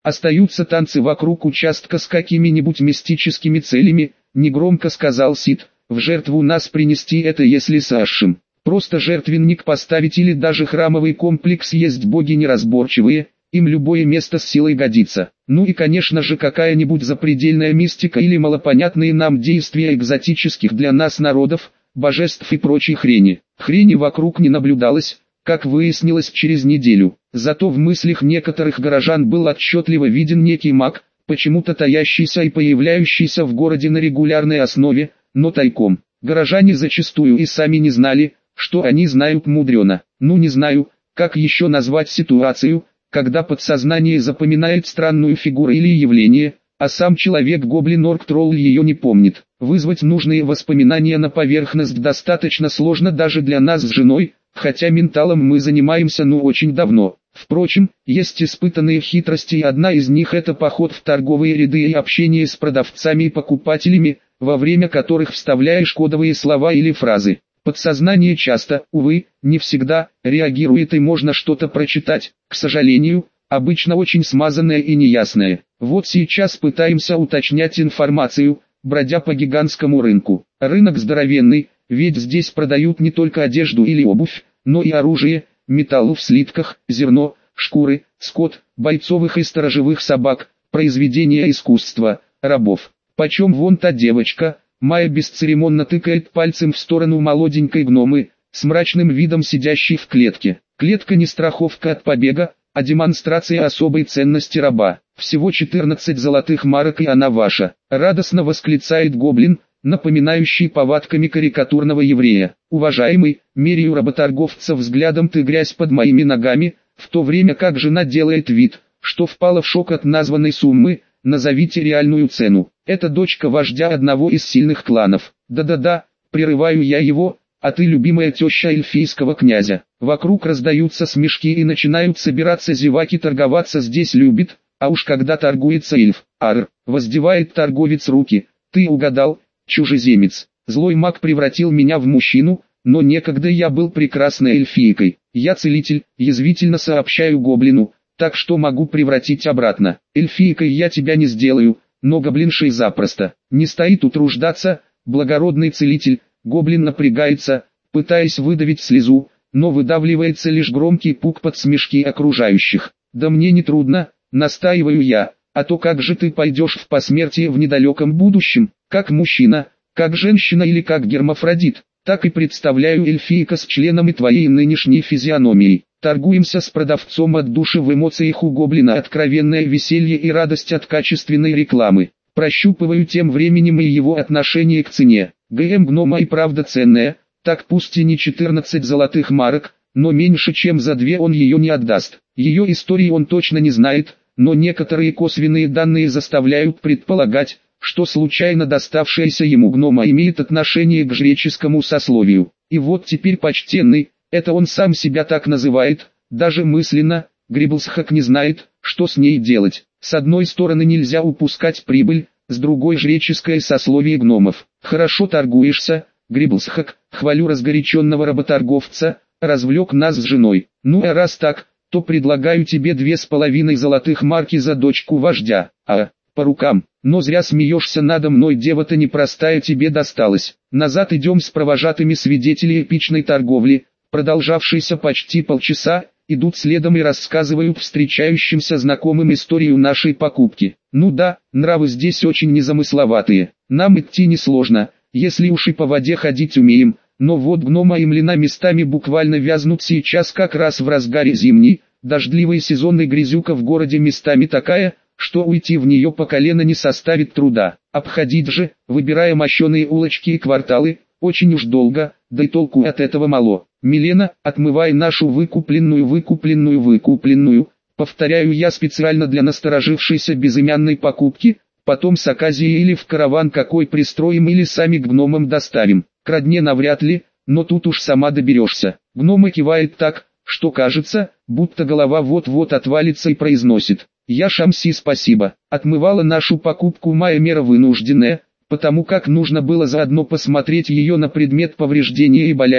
Остаются танцы вокруг участка с какими-нибудь мистическими целями, негромко сказал Сид. В жертву нас принести это если Сашим. Просто жертвенник поставить или даже храмовый комплекс есть боги неразборчивые, им любое место с силой годится. Ну и конечно же какая-нибудь запредельная мистика или малопонятные нам действия экзотических для нас народов, божеств и прочей хрени. Хрени вокруг не наблюдалось, как выяснилось через неделю. Зато в мыслях некоторых горожан был отчетливо виден некий маг, почему-то таящийся и появляющийся в городе на регулярной основе, но тайком. Горожане зачастую и сами не знали, что они знают мудрено. Ну не знаю, как еще назвать ситуацию, когда подсознание запоминает странную фигуру или явление, а сам человек-гоблин-орк-тролль ее не помнит. Вызвать нужные воспоминания на поверхность достаточно сложно даже для нас с женой, хотя менталом мы занимаемся очень давно. Впрочем, есть испытанные хитрости и одна из них это поход в торговые ряды и общение с продавцами и покупателями, во время которых вставляешь кодовые слова или фразы. Подсознание часто, увы, не всегда, реагирует и можно что-то прочитать, к сожалению, обычно очень смазанное и неясное. Вот сейчас пытаемся уточнять информацию, бродя по гигантскому рынку. Рынок здоровенный, ведь здесь продают не только одежду или обувь, но и оружие, металл в слитках, зерно, шкуры, скот, бойцовых и сторожевых собак, произведения искусства, рабов. Почем вон та девочка? Майя бесцеремонно тыкает пальцем в сторону молоденькой гномы, с мрачным видом сидящей в клетке. Клетка не страховка от побега, а демонстрация особой ценности раба. Всего 14 золотых марок и она ваша. Радостно восклицает гоблин, напоминающий повадками карикатурного еврея. Уважаемый, меряю работорговца взглядом ты грязь под моими ногами, в то время как жена делает вид, что впала в шок от названной суммы. Назовите реальную цену. Это дочка вождя одного из сильных кланов. Да-да-да, прерываю я его, а ты любимая теща эльфийского князя. Вокруг раздаются смешки и начинают собираться зеваки, торговаться здесь любит, а уж когда торгуется эльф. Ар, воздевает торговец руки. Ты угадал, чужеземец. Злой маг превратил меня в мужчину, но некогда я был прекрасной эльфийкой. Я целитель, язвительно сообщаю гоблину. Так что могу превратить обратно. Эльфийкой я тебя не сделаю, но гоблиншей запросто. Не стоит утруждаться, благородный целитель. Гоблин напрягается, пытаясь выдавить слезу, но выдавливается лишь громкий пук под смешки окружающих. Да мне не трудно, настаиваю я, а то как же ты пойдешь в посмертие в недалеком будущем, как мужчина, как женщина или как гермафродит, так и представляю эльфийка с членами твоей нынешней физиономией. Торгуемся с продавцом от души, в эмоциях у гоблина откровенное веселье и радость от качественной рекламы. Прощупываю тем временем и его отношение к цене. ГМ гнома и правда ценная, так пусть и не 14 золотых марок, но меньше чем за 2 он ее не отдаст. Ее истории он точно не знает, но некоторые косвенные данные заставляют предполагать, что случайно доставшаяся ему гнома имеет отношение к жреческому сословию. И вот теперь почтенный, это он сам себя так называет, даже мысленно, Грибблсхак не знает, что с ней делать. С одной стороны нельзя упускать прибыль, с другой жреческое сословие гномов. Хорошо торгуешься, Грибблсхак, хвалю разгоряченного работорговца, развлек нас с женой. Ну а раз так, то предлагаю тебе 2,5 золотых марки за дочку вождя. По рукам. Но зря смеешься надо мной, дева-то непростая тебе досталась. Назад идем с провожатыми свидетелей эпичной торговли, продолжавшейся почти полчаса, идут следом и рассказывают встречающимся знакомым историю нашей покупки. Ну да, нравы здесь очень незамысловатые. Нам идти несложно, если уж и по воде ходить умеем, но вот гнома и млина местами буквально вязнут сейчас как раз в разгаре зимней, дождливой сезонной грязюка в городе местами такая, что уйти в нее по колено не составит труда. Обходить же, выбирая мощеные улочки и кварталы, очень уж долго, да и толку от этого мало. Милена, отмывай нашу выкупленную, повторяю я специально для насторожившейся безымянной покупки, потом с оказией или в караван какой пристроим или сами к гномам доставим. К родне навряд ли, но тут уж сама доберешься. Гнома кивает так, что кажется, будто голова вот-вот отвалится и произносит: «Я Шамси, спасибо». Отмывала нашу покупку моя мера вынужденная, потому как нужно было заодно посмотреть ее на предмет повреждения и болячек,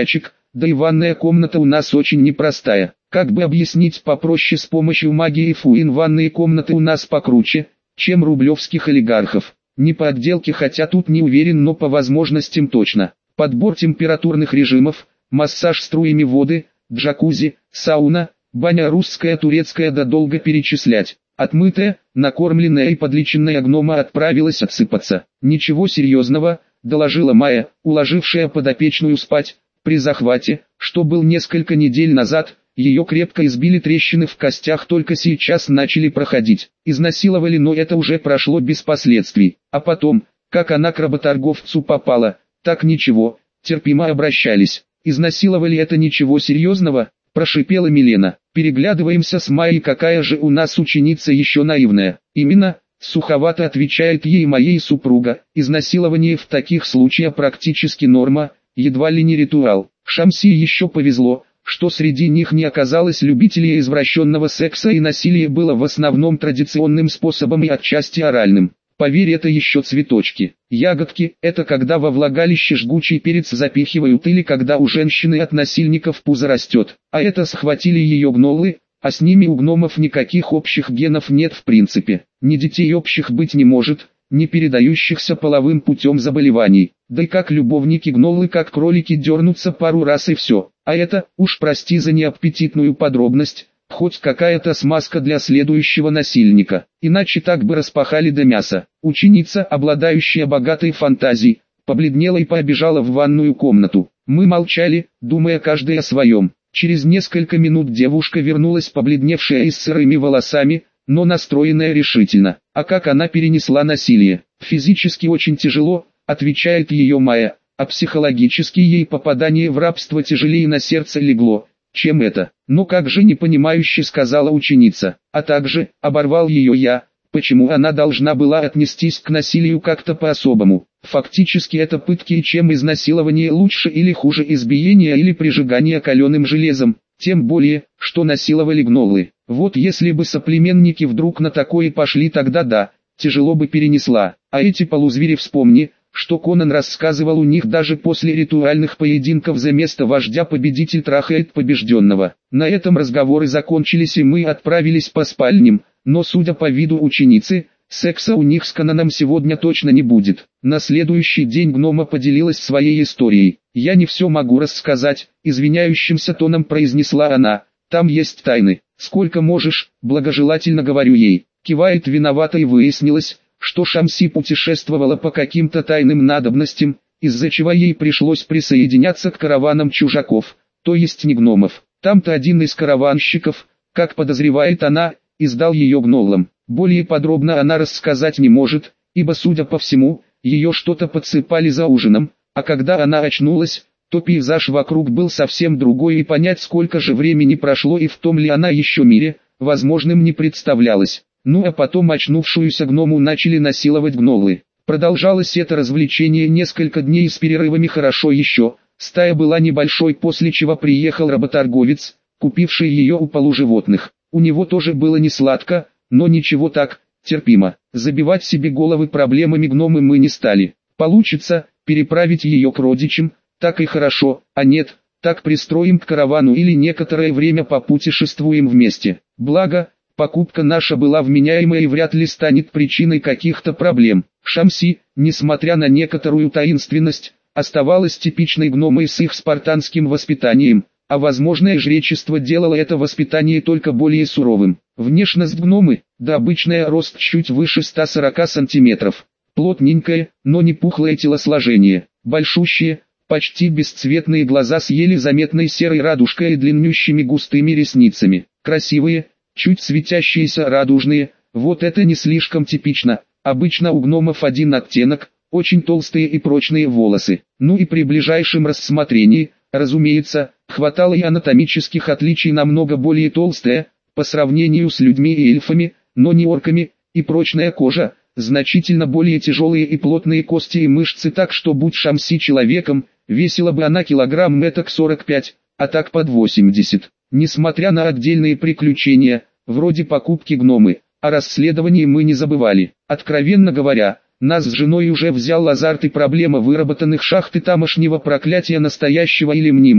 да и ванная комната у нас очень непростая. Как бы объяснить попроще, с помощью магии Фуин ванные комнаты у нас покруче, чем рублевских олигархов. Не по отделке, хотя тут не уверен, но по возможностям точно. Подбор температурных режимов, массаж струями воды, джакузи, сауна, баня русская, турецкая, да долго перечислять. Отмытая, накормленная и подлеченная гнома отправилась отсыпаться. «Ничего серьезного», — доложила Майя, уложившая подопечную спать. При захвате, что был несколько недель назад, ее крепко избили, трещины в костях только сейчас начали проходить. Изнасиловали, но это уже прошло без последствий. А потом, как она к работорговцу попала, так ничего, терпимо обращались. «Изнасиловали — это ничего серьезного?» — прошипела Милена. «Переглядываемся с Майей, какая же у нас ученица еще наивная». «Именно», — суховато отвечает ей моей супруга, «изнасилование в таких случаях практически норма, едва ли не ритуал». Шамси еще повезло, что среди них не оказалось любителей извращенного секса, и насилие было в основном традиционным способом и отчасти оральным. Поверь, это еще цветочки. Ягодки – это когда во влагалище жгучий перец запихивают или когда у женщины от насильников пузо растет. А это схватили ее гнолы, а с ними у гномов никаких общих генов нет в принципе. Ни детей общих быть не может, ни передающихся половым путем заболеваний. Да и как любовники гнолы, как кролики, дернутся пару раз и все. А это, уж прости за неаппетитную подробность, хоть какая-то смазка для следующего насильника. Иначе так бы распахали до мяса. Ученица, обладающая богатой фантазией, побледнела и побежала в ванную комнату. Мы молчали, думая каждый о своем. Через несколько минут девушка вернулась, побледневшая и с сырыми волосами, но настроенная решительно. А как она перенесла насилие? Физически очень тяжело, отвечает ее Майя, а психологически ей попадание в рабство тяжелее на сердце легло, чем это. «Ну как же», непонимающе сказала ученица. А также, оборвал ее я, почему она должна была отнестись к насилию как-то по-особому. Фактически это пытки, и чем изнасилование лучше или хуже избиения или прижигания каленым железом, тем более, что насиловали гнолы. Вот если бы соплеменники вдруг на такое пошли, тогда да, тяжело бы перенесла. А эти полузвери, вспомни, что Конан рассказывал, у них даже после ритуальных поединков за место вождя победитель трахает побежденного. На этом разговоры закончились, и мы отправились по спальням, но судя по виду ученицы, секса у них с Конаном сегодня точно не будет. На следующий день гнома поделилась своей историей. «Я не все могу рассказать», — извиняющимся тоном произнесла она, — «там есть тайны». «Сколько можешь», — благожелательно говорю ей. Кивает виновато, и выяснилось, что Шамси путешествовала по каким-то тайным надобностям, из-за чего ей пришлось присоединяться к караванам чужаков, то есть не гномов. Там-то один из караванщиков, как подозревает она, издал ее гнолам. Более подробно она рассказать не может, ибо, судя по всему, ее что-то подсыпали за ужином, а когда она очнулась, то пейзаж вокруг был совсем другой, и понять, сколько же времени прошло и в том ли она еще мире, возможным не представлялось. Ну а потом очнувшуюся гному начали насиловать гнолы. Продолжалось это развлечение несколько дней с перерывами. Хорошо еще, стая была небольшой, после чего приехал работорговец, купивший ее у полуживотных. У него тоже было не сладко, но ничего, так, терпимо. Забивать себе головы проблемами гномы мы не стали. Получится переправить ее к родичам, так и хорошо, а нет, так пристроим к каравану или некоторое время попутешествуем вместе. Благо, покупка наша была вменяемая и вряд ли станет причиной каких-то проблем. Шамси, несмотря на некоторую таинственность, оставалась типичной гномой с их спартанским воспитанием, а возможное жречество делало это воспитание только более суровым. Внешность гномы, да обычная, рост чуть выше 140 сантиметров. Плотненькое, но не пухлое телосложение. Большущие, почти бесцветные глаза с еле заметной серой радужкой и длиннющими густыми ресницами. Красивые, чуть светящиеся радужные, вот это не слишком типично. Обычно у гномов один оттенок, очень толстые и прочные волосы. Ну и при ближайшем рассмотрении, разумеется, хватало и анатомических отличий: намного более толстая, по сравнению с людьми и эльфами, но не орками, и прочная кожа, значительно более тяжелые и плотные кости и мышцы, так что, будь Шамси человеком, весила бы она килограмм этак 45, а так под 80. Несмотря на отдельные приключения, вроде покупки гномы, о расследовании мы не забывали. Откровенно говоря, нас с женой уже взял азарт и проблема выработанных шахты тамошнего проклятия, настоящего или мнимого,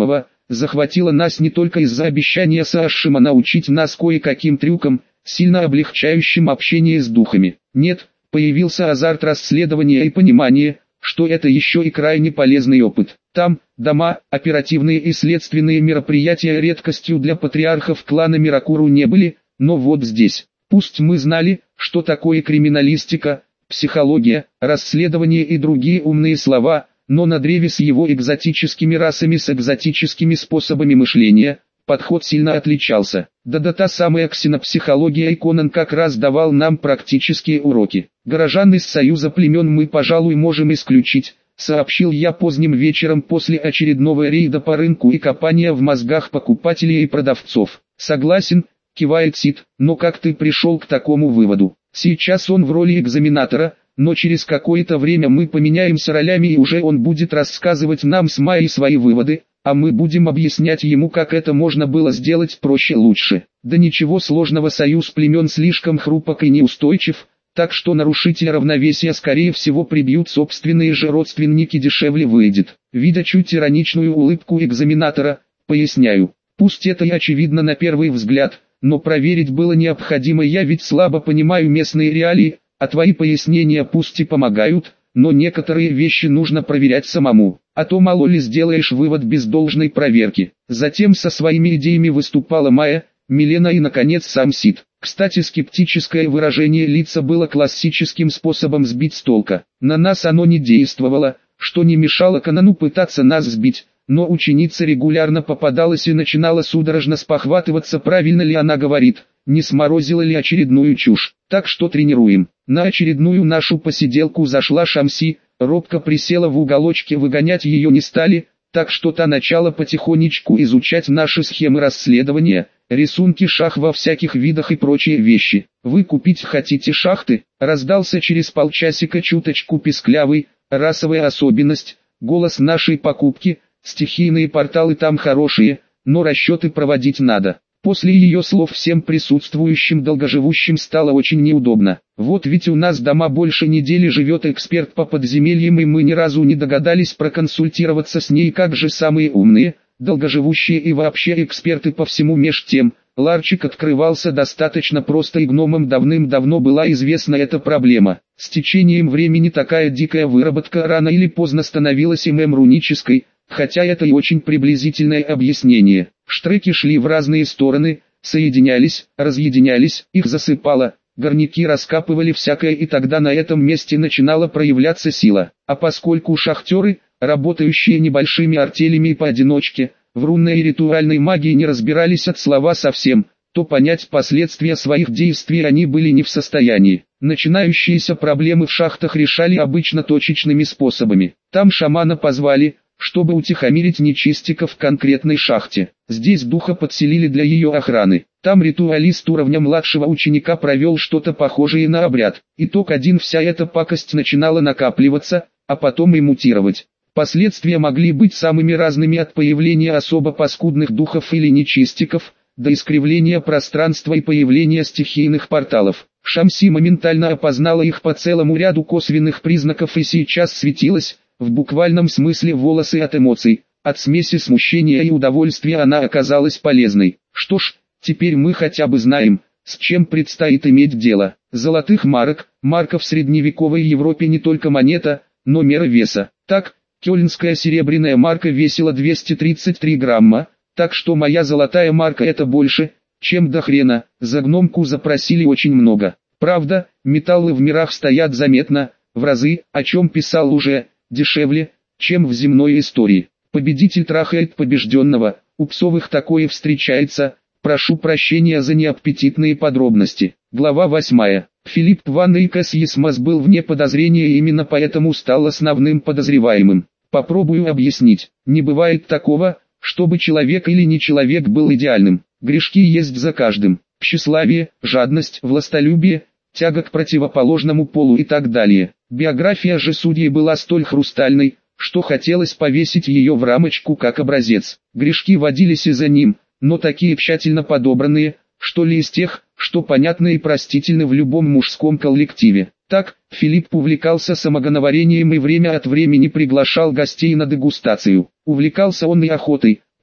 захватила нас не только из-за обещания Саашима научить нас кое-каким трюкам, сильно облегчающим общение с духами. Нет, появился азарт расследования и понимание, что это еще и крайне полезный опыт. Там, дома, оперативные и следственные мероприятия редкостью для патриархов клана Миракуру не были, но вот здесь. Пусть мы знали, что такое криминалистика, психология, расследование и другие умные слова, но на древе с его экзотическими расами с экзотическими способами мышления, подход сильно отличался. Да та самая ксенопсихология, и Конан как раз давал нам практические уроки. Горожан из союза племен мы, пожалуй, можем исключить, сообщил я поздним вечером после очередного рейда по рынку и копания в мозгах покупателей и продавцов. Согласен, кивает Сид, но как ты пришел к такому выводу? Сейчас он в роли экзаменатора, но через какое-то время мы поменяемся ролями и уже он будет рассказывать нам с Майей свои выводы, а мы будем объяснять ему, как это можно было сделать проще лучше. Да ничего сложного, союз племен слишком хрупок и неустойчив, так что нарушителя равновесия скорее всего прибьют собственные же родственники, дешевле выйдет. Видя чуть ироничную улыбку экзаменатора, поясняю, пусть это и очевидно на первый взгляд, но проверить было необходимо, я ведь слабо понимаю местные реалии, а твои пояснения пусть и помогают, но некоторые вещи нужно проверять самому, а то мало ли сделаешь вывод без должной проверки. Затем со своими идеями выступала Майя, Милена и наконец сам Сид. Кстати, скептическое выражение лица было классическим способом сбить с толка. На нас оно не действовало, что не мешало Конану пытаться нас сбить, но ученица регулярно попадалась и начинала судорожно спохватываться, правильно ли она говорит, не сморозила ли очередную чушь. Так что тренируем. На очередную нашу посиделку зашла Шамси, робко присела в уголочке, выгонять ее не стали, так что та начала потихонечку изучать наши схемы расследования, рисунки шах во всяких видах и прочие вещи. «Вы купить хотите шахты?» Раздался через полчасика чуточку писклявый, расовая особенность, голос нашей покупки. Стихийные порталы там хорошие, но расчеты проводить надо. После ее слов всем присутствующим долгоживущим стало очень неудобно. Вот ведь у нас дома больше недели живет эксперт по подземельям, и мы ни разу не догадались проконсультироваться с ней, как же самые умные, долгоживущие и вообще эксперты по всему. Меж тем, ларчик открывался достаточно просто, и гномам давным-давно была известна эта проблема. С течением времени такая дикая выработка рано или поздно становилась рунической, хотя это и очень приблизительное объяснение. Штреки шли в разные стороны, соединялись, разъединялись, их засыпало, горняки раскапывали всякое, и тогда на этом месте начинала проявляться сила. А поскольку шахтеры, работающие небольшими артелями и поодиночке, в рунной и ритуальной магии не разбирались от слова совсем, то понять последствия своих действий они были не в состоянии. Начинающиеся проблемы в шахтах решали обычно точечными способами. Там шамана позвали, чтобы утихомирить нечистиков в конкретной шахте. Здесь духа подселили для ее охраны. Там ритуалист уровня младшего ученика провел что-то похожее на обряд. Итог один: вся эта пакость начинала накапливаться, а потом и мутировать. Последствия могли быть самыми разными, от появления особо паскудных духов или нечистиков, до искривления пространства и появления стихийных порталов. Шамси моментально опознала их по целому ряду косвенных признаков и сейчас светилась, в буквальном смысле, волосы от эмоций. От смеси смущения и удовольствия она оказалась полезной. Что ж, теперь мы хотя бы знаем, с чем предстоит иметь дело. Золотых марок, марка в средневековой Европе не только монета, но мера веса. Так, кёльнская серебряная марка весила 233 грамма, так что моя золотая марка — это больше, чем до хрена. За гномку запросили очень много. Правда, металлы в мирах стоят заметно, в разы, о чем писал уже, дешевле, чем в земной истории. Победитель трахает побежденного, у псовых такое встречается. Прошу прощения за неаппетитные подробности. Глава 8. Филипп Ван Эйкос Есмас был вне подозрения и именно поэтому стал основным подозреваемым. Попробую объяснить. Не бывает такого, чтобы человек или не человек был идеальным. Грешки есть за каждым. Тщеславие, жадность, властолюбие, тяга к противоположному полу и так далее. Биография же судьи была столь хрустальной, что хотелось повесить ее в рамочку как образец. Грешки водились и за ним, но такие тщательно подобранные, что ли из тех, что понятны и простительны в любом мужском коллективе. Так, Филипп увлекался самогоноварением и время от времени приглашал гостей на дегустацию. Увлекался он и охотой,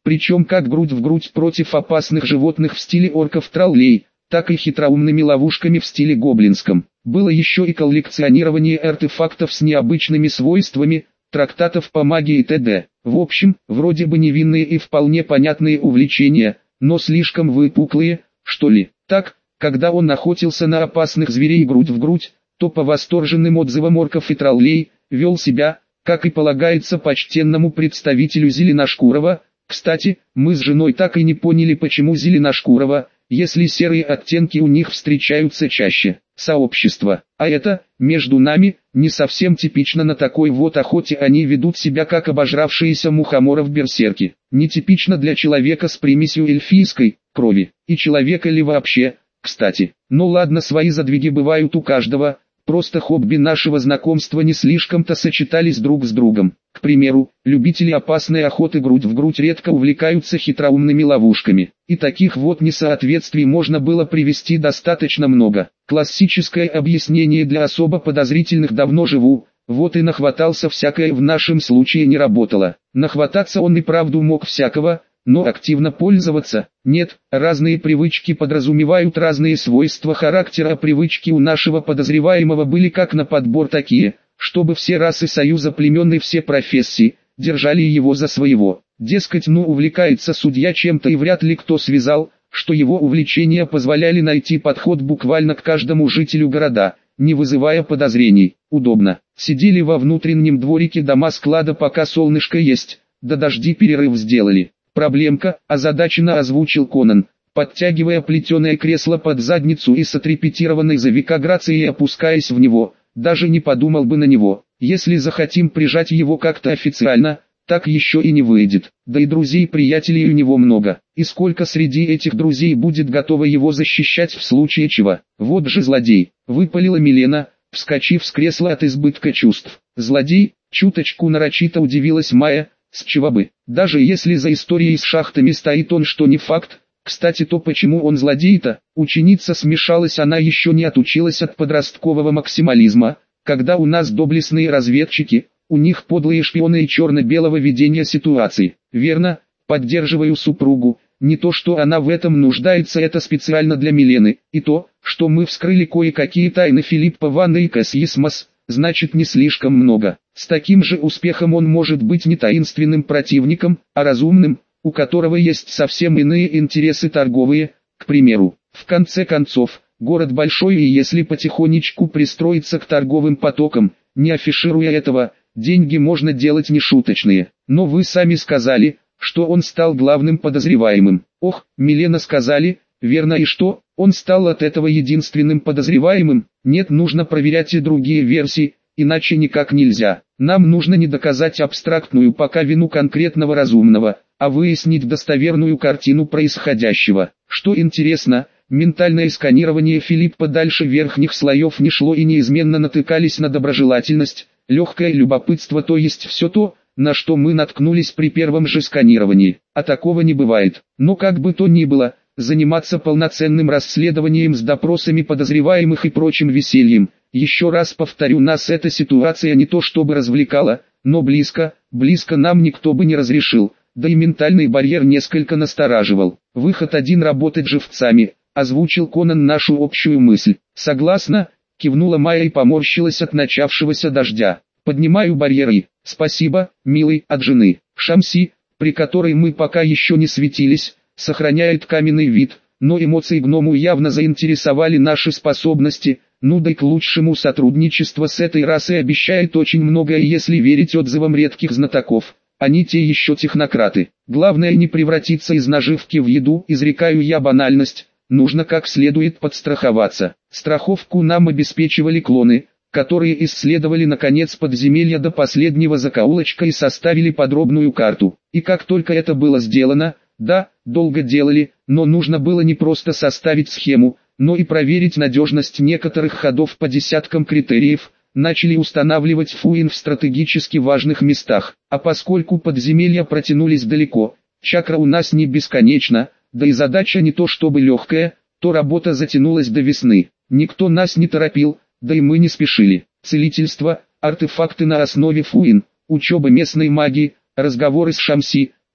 причем как грудь в грудь против опасных животных в стиле орков-троллей, так и хитроумными ловушками в стиле гоблинском. Было еще и коллекционирование артефактов с необычными свойствами, трактатов по магии и т.д. В общем, вроде бы невинные и вполне понятные увлечения, но слишком выпуклые, что ли. Так, когда он охотился на опасных зверей грудь в грудь, то по восторженным отзывам орков и троллей, вел себя, как и полагается почтенному представителю Зеленошкурого. Кстати, мы с женой так и не поняли, почему Зеленошкурого, если серые оттенки у них встречаются чаще. Сообщество. А это, между нами, не совсем типично. На такой вот охоте они ведут себя как обожравшиеся мухоморов-берсерки. Нетипично для человека с примесью эльфийской крови. И человека ли вообще, кстати. Но ладно, свои задвиги бывают у каждого. Просто хобби нашего знакомства не слишком-то сочетались друг с другом. К примеру, любители опасной охоты грудь в грудь редко увлекаются хитроумными ловушками. И таких вот несоответствий можно было привести достаточно много. Классическое объяснение для особо подозрительных: давно живу, вот и нахватался всякое. В нашем случае не работало. Нахвататься он и правду мог всякого, но активно пользоваться – нет. Разные привычки подразумевают разные свойства характера. Привычки у нашего подозреваемого были как на подбор такие, чтобы все расы союза племен и все профессии держали его за своего. Дескать, увлекается судья чем-то, и вряд ли кто связал, что его увлечения позволяли найти подход буквально к каждому жителю города, не вызывая подозрений. Удобно. Сидели во внутреннем дворике дома-склада, пока солнышко есть, да дожди перерыв сделали. «Проблемка», – озадаченно озвучил Конан, подтягивая плетеное кресло под задницу и с отрепетированной за века грацией опускаясь в него. Даже не подумал бы на него. Если захотим прижать его как-то официально, так еще и не выйдет. Да и друзей-приятелей у него много. И сколько среди этих друзей будет готово его защищать в случае чего? Вот же злодей, выпалила Милена, вскочив с кресла от избытка чувств. Злодей? Чуточку нарочито удивилась Майя. С чего бы? Даже если за историей с шахтами стоит он, что не факт. Кстати, то почему он злодей-то? Ученица смешалась, она еще не отучилась от подросткового максимализма. Когда у нас доблестные разведчики, у них подлые шпионы и черно-белого видения ситуации. Верно, поддерживаю супругу. Не то, что она в этом нуждается, это специально для Милены. И то, что мы вскрыли кое-какие тайны Филиппа Ван Эйкос-Есмос, значит не слишком много. С таким же успехом он может быть не таинственным противником, а разумным, у которого есть совсем иные интересы торговые, к примеру. В конце концов, город большой, и если потихонечку пристроиться к торговым потокам, не афишируя этого, деньги можно делать нешуточные. Но вы сами сказали, что он стал главным подозреваемым. Ох, Милена, сказали, верно, и что, он стал от этого единственным подозреваемым? Нет, нужно проверять и другие версии, иначе никак нельзя. Нам нужно не доказать абстрактную пока вину конкретного разумного, а выяснить достоверную картину происходящего. Что интересно, ментальное сканирование Филиппа дальше верхних слоев не шло и неизменно натыкались на доброжелательность, легкое любопытство, то есть все то, на что мы наткнулись при первом же сканировании. А такого не бывает. Но как бы то ни было, заниматься полноценным расследованием с допросами подозреваемых и прочим весельем, еще раз повторю, нас эта ситуация не то чтобы развлекала, но близко нам никто бы не разрешил, да и ментальный барьер несколько настораживал. Выход один — работать живцами, озвучил Конан нашу общую мысль. Согласна, кивнула Майя и поморщилась от начавшегося дождя. Поднимаю барьеры. Спасибо, милый, от жены. Шамси, при которой мы пока еще не светились, сохраняет каменный вид, но эмоции гному явно заинтересовали наши способности. Ну да и к лучшему сотрудничество с этой расой обещает очень многое, если верить отзывам редких знатоков. Они те еще технократы. Главное не превратиться из наживки в еду, изрекаю я банальность. Нужно как следует подстраховаться. Страховку нам обеспечивали клоны, которые исследовали наконец подземелья до последнего закоулочка и составили подробную карту. И как только это было сделано, да, долго делали, но нужно было не просто составить схему, но и проверить надежность некоторых ходов по десяткам критериев, начали устанавливать фуин в стратегически важных местах. А поскольку подземелья протянулись далеко, чакра у нас не бесконечна, да и задача не то чтобы легкая, то работа затянулась до весны. Никто нас не торопил, да и мы не спешили. Целительство, артефакты на основе фуин, учеба местной магии, разговоры с Шамси,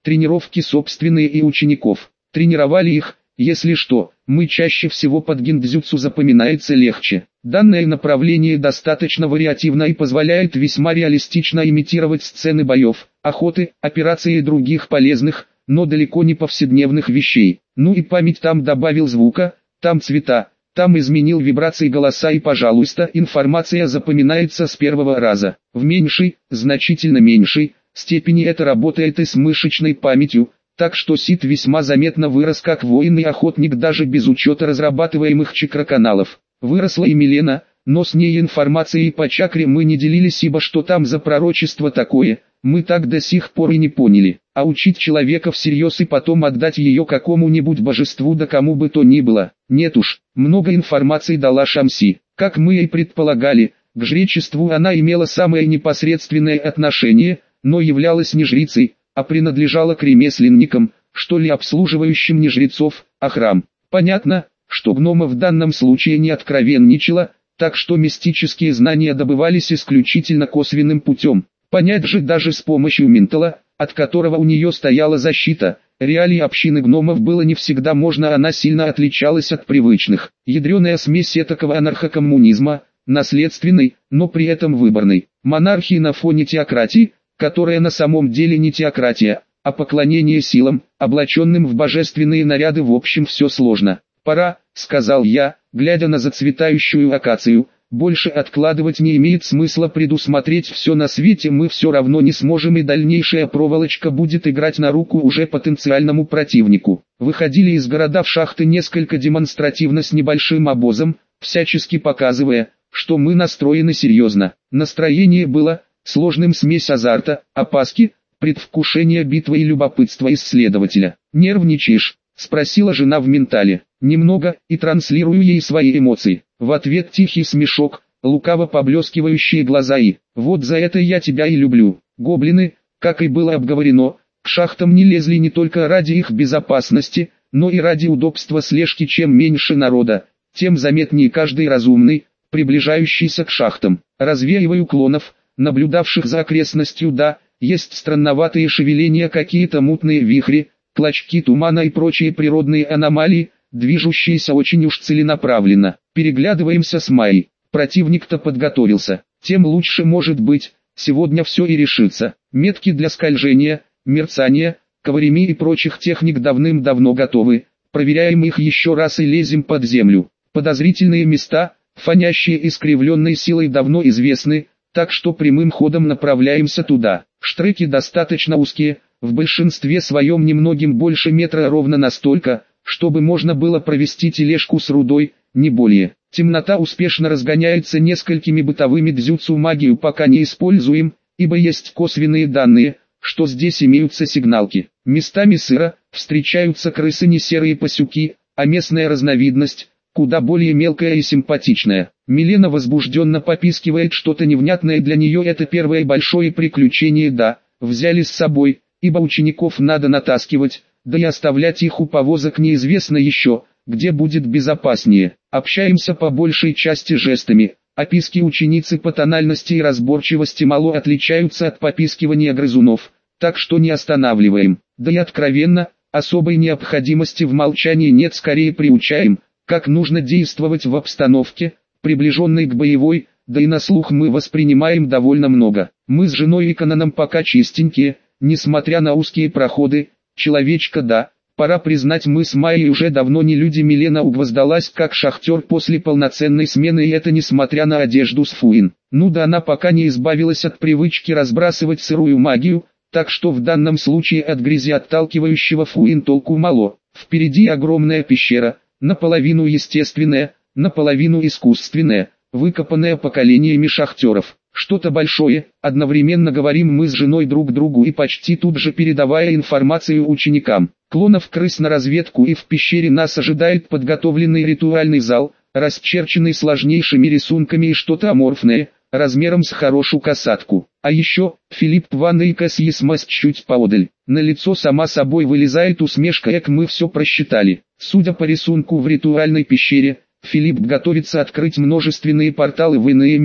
тренировки собственные и учеников. Тренировали их, если что, мы чаще всего под гиндзюцу запоминается легче. Данное направление достаточно вариативно и позволяет весьма реалистично имитировать сцены боев, охоты, операций и других полезных, но далеко не повседневных вещей. Ну и память там добавил звука, там цвета, там изменил вибрации голоса и пожалуйста информация запоминается с первого раза. В меньшей, значительно меньшей, степени это работает и с мышечной памятью, так что Сид весьма заметно вырос как воин и охотник даже без учета разрабатываемых чакроканалов. Выросла и Милена, но с ней информацией по чакре мы не делились, ибо что там за пророчество такое, мы так до сих пор и не поняли. А учить человека всерьез и потом отдать ее какому-нибудь божеству да кому бы то ни было, нет уж. Много информации дала Шамси. Как мы и предполагали, к жречеству она имела самое непосредственное отношение, но являлась не жрицей, а принадлежала к ремесленникам, что ли обслуживающим не жрецов, а храм. Понятно, что гнома в данном случае не откровенничала, так что мистические знания добывались исключительно косвенным путем. Понять же даже с помощью ментала, от которого у нее стояла защита, реалии общины гномов было не всегда можно, она сильно отличалась от привычных. Ядреная смесь этакого анархокоммунизма, наследственной, но при этом выборной, монархии на фоне теократии, которая на самом деле не теократия, а поклонение силам, облаченным в божественные наряды. В общем, все сложно. «Пора», — сказал я, глядя на зацветающую акацию, — «больше откладывать не имеет смысла, предусмотреть все на свете мы все равно не сможем, и дальнейшая проволочка будет играть на руку уже потенциальному противнику». Выходили из города в шахты несколько демонстративно с небольшим обозом, всячески показывая, что мы настроены серьезно. Настроение было сложным, смесь азарта, опаски, предвкушения битвы и любопытства исследователя. «Нервничаешь?» — спросила жена в ментале. «Немного», и транслирую ей свои эмоции. В ответ тихий смешок, лукаво поблескивающие глаза и «вот за это я тебя и люблю». Гоблины, как и было обговорено, к шахтам не лезли не только ради их безопасности, но и ради удобства слежки. Чем меньше народа, тем заметнее каждый разумный, приближающийся к шахтам. Развеиваю клонов, наблюдавших за окрестностью. Да, есть странноватые шевеления, какие-то мутные вихри, клочки тумана и прочие природные аномалии, движущиеся очень уж целенаправленно. Переглядываемся с Майей. Противник-то подготовился. Тем лучше может быть, сегодня все и решится. Метки для скольжения, мерцания, кавареми и прочих техник давным-давно готовы. Проверяем их еще раз и лезем под землю. Подозрительные места, фонящие искривленной силой, давно известны, так что прямым ходом направляемся туда. Штреки достаточно узкие, в большинстве своем немногим больше метра, ровно настолько, чтобы можно было провести тележку с рудой, не более. Темнота успешно разгоняется несколькими бытовыми дзюцу, магию пока не используем, ибо есть косвенные данные, что здесь имеются сигналки. Местами сыро, встречаются крысы, не серые пасюки, а местная разновидность, куда более мелкая и симпатичная. Милена возбужденно попискивает что-то невнятное, для нее это первое большое приключение. Да, взяли с собой, ибо учеников надо натаскивать, да и оставлять их у повозок неизвестно еще, где будет безопаснее. Общаемся по большей части жестами. Описки ученицы по тональности и разборчивости мало отличаются от попискивания грызунов, так что не останавливаем. Да и откровенно, особой необходимости в молчании нет, скорее приучаем, как нужно действовать в обстановке, приближенной к боевой, да и на слух мы воспринимаем довольно много. Мы с женой и Каноном пока чистенькие, несмотря на узкие проходы. Человечка, да, пора признать, мы с Майей уже давно не люди. Милена угвоздалась как шахтер после полноценной смены, и это несмотря на одежду с фуин. Ну да, она пока не избавилась от привычки разбрасывать сырую магию, так что в данном случае от грязи отталкивающего фуин толку мало. Впереди огромная пещера, наполовину естественная, наполовину искусственная, выкопанная поколениями шахтеров. Что-то большое, одновременно говорим мы с женой друг другу и почти тут же передавая информацию ученикам. Клонов-крыс на разведку, и в пещере нас ожидает подготовленный ритуальный зал, расчерченный сложнейшими рисунками и что-то аморфное, размером с хорошую касатку. А еще, Филипп Ван и Кассиесмас чуть поодаль. На лицо сама собой вылезает усмешка, мы все просчитали. Судя по рисунку в ритуальной пещере, Филипп готовится открыть множественные порталы в иные миры.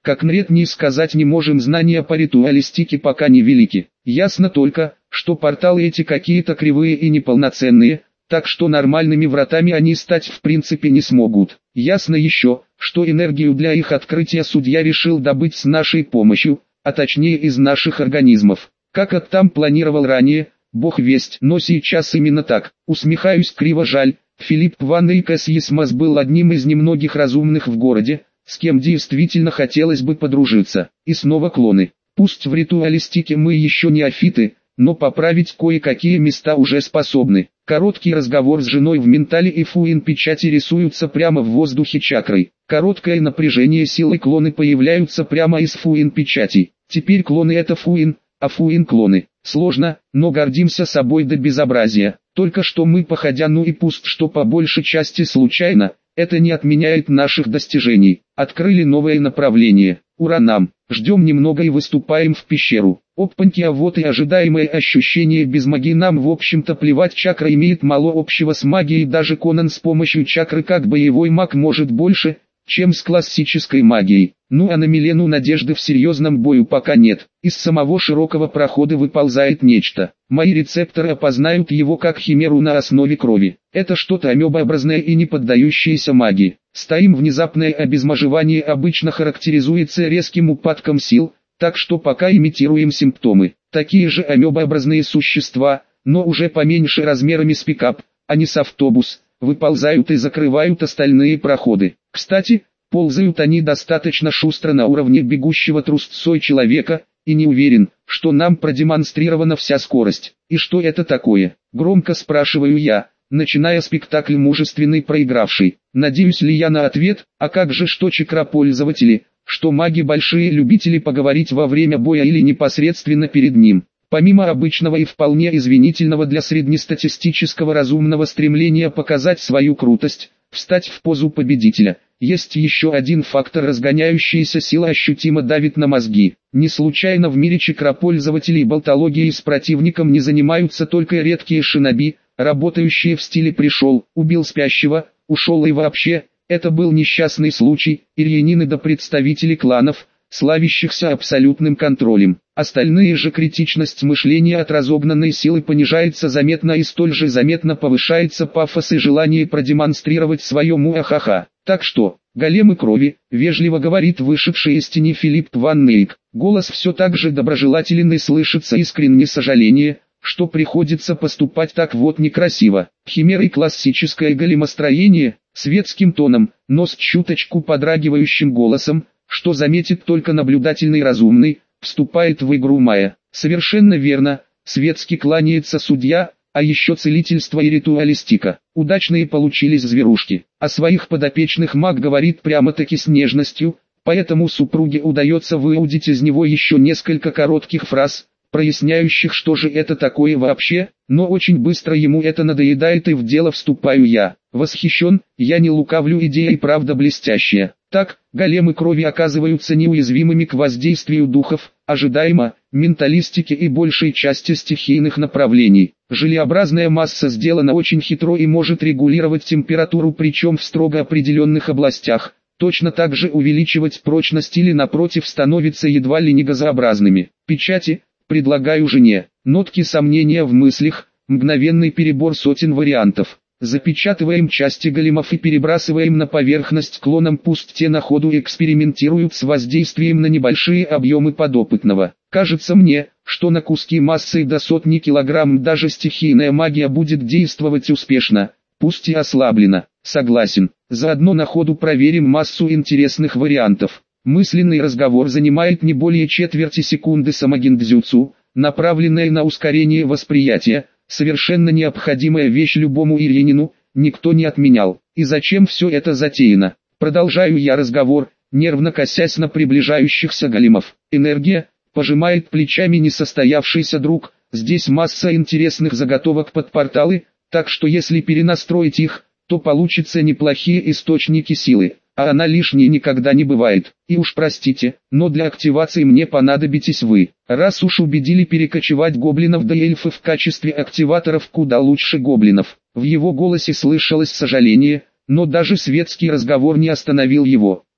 Как нретней сказать не можем, знания по ритуалистике пока не велики. Ясно только, что порталы эти какие-то кривые и неполноценные, так что нормальными вратами они стать в принципе не смогут. Ясно еще, что энергию для их открытия судья решил добыть с нашей помощью, а точнее из наших организмов. Как оттам планировал ранее, бог весть, но сейчас именно так. Усмехаюсь криво, жаль. Филипп Ван Эйкс был одним из немногих разумных в городе, с кем действительно хотелось бы подружиться. И снова клоны. Пусть в ритуалистике мы еще неофиты, но поправить кое-какие места уже способны. Короткий разговор с женой в ментале и фуин-печати рисуются прямо в воздухе чакрой. Короткое напряжение силы, клоны появляются прямо из фуин-печати. Теперь клоны это фуин, а фуин клоны. Сложно, но гордимся собой до безобразия. Только что мы походя, ну и пусть что по большей части случайно, это не отменяет наших достижений. Открыли новое направление. Ура нам! Ждем немного и выступаем в пещеру. Опаньки, а вот и ожидаемое ощущение. Без магии нам в общем-то плевать, чакра имеет мало общего с магией, даже Конан с помощью чакры как боевой маг может больше, чем с классической магией. Ну а на Милену надежды в серьезном бою пока нет. Из самого широкого прохода выползает нечто. Мои рецепторы опознают его как химеру на основе крови. Это что-то амебообразное и не поддающееся магии. Стоим, внезапное обезмежевание обычно характеризуется резким упадком сил, так что пока имитируем симптомы. Такие же амебообразные существа, но уже поменьше размерами с пикап, а не с автобус, выползают и закрывают остальные проходы. Кстати, ползают они достаточно шустро, на уровне бегущего трусцой человека, и не уверен, что нам продемонстрирована вся скорость. И что это такое? Громко спрашиваю я, начиная спектакль мужественный проигравший. Надеюсь ли я на ответ, а как же что чакра-пользователи, что маги большие любители поговорить во время боя или непосредственно перед ним. Помимо обычного и вполне извинительного для среднестатистического разумного стремления показать свою крутость, встать в позу победителя, есть еще один фактор: разгоняющаяся сила ощутимо давит на мозги. Не случайно в мире чакропользователей болтологией с противником не занимаются только редкие шиноби, работающие в стиле «пришел, убил спящего, ушел» и вообще, это был несчастный случай, ирьянины до представителей кланов, славящихся абсолютным контролем. Остальные же критичность мышления от разогнанной силы понижается заметно, и столь же заметно повышается пафос и желание продемонстрировать свое муахаха. Так что, големы крови, вежливо говорит вышедший из тени Филипп Ван Эйк. Голос все так же доброжелателен и слышится искреннее сожаление, что приходится поступать так вот некрасиво. Химерой классическое големостроение, светским тоном, но с чуточку подрагивающим голосом, что заметит только наблюдательный разумный, вступает в игру Майя. Совершенно верно, светски кланяется судья, а еще целительство и ритуалистика. Удачные получились зверушки. О своих подопечных маг говорит прямо-таки с нежностью, поэтому супруге удается выудить из него еще несколько коротких фраз, проясняющих, что же это такое вообще, но очень быстро ему это надоедает, и в дело вступаю я. Восхищен, я не лукавлю, идея и правда блестящая. Так, големы крови оказываются неуязвимыми к воздействию духов, ожидаемо, менталистики и большей части стихийных направлений. Желеобразная масса сделана очень хитро и может регулировать температуру, причем в строго определенных областях. Точно так же увеличивать прочность или напротив становится едва ли не газообразными. Печати, предлагаю жене. Нотки сомнения в мыслях, мгновенный перебор сотен вариантов. Запечатываем части големов и перебрасываем на поверхность клонам, пусть те на ходу экспериментируют с воздействием на небольшие объемы подопытного. Кажется мне, что на куски массой до сотни килограмм даже стихийная магия будет действовать успешно, пусть и ослаблена. Согласен. Заодно на ходу проверим массу интересных вариантов. Мысленный разговор занимает не более четверти секунды. Самогиндзюцу, направленная на ускорение восприятия, совершенно необходимая вещь любому ирьянину, никто не отменял. И зачем все это затеяно? Продолжаю я разговор, нервно косясь на приближающихся големов. Энергия, пожимает плечами несостоявшийся друг, здесь масса интересных заготовок под порталы, так что если перенастроить их, то получится неплохие источники силы, а она лишней никогда не бывает. И уж простите, но для активации мне понадобитесь вы. Раз уж убедили перекочевать гоблинов да эльфы в качестве активаторов, куда лучше гоблинов. В его голосе слышалось сожаление, но даже светский разговор не остановил его.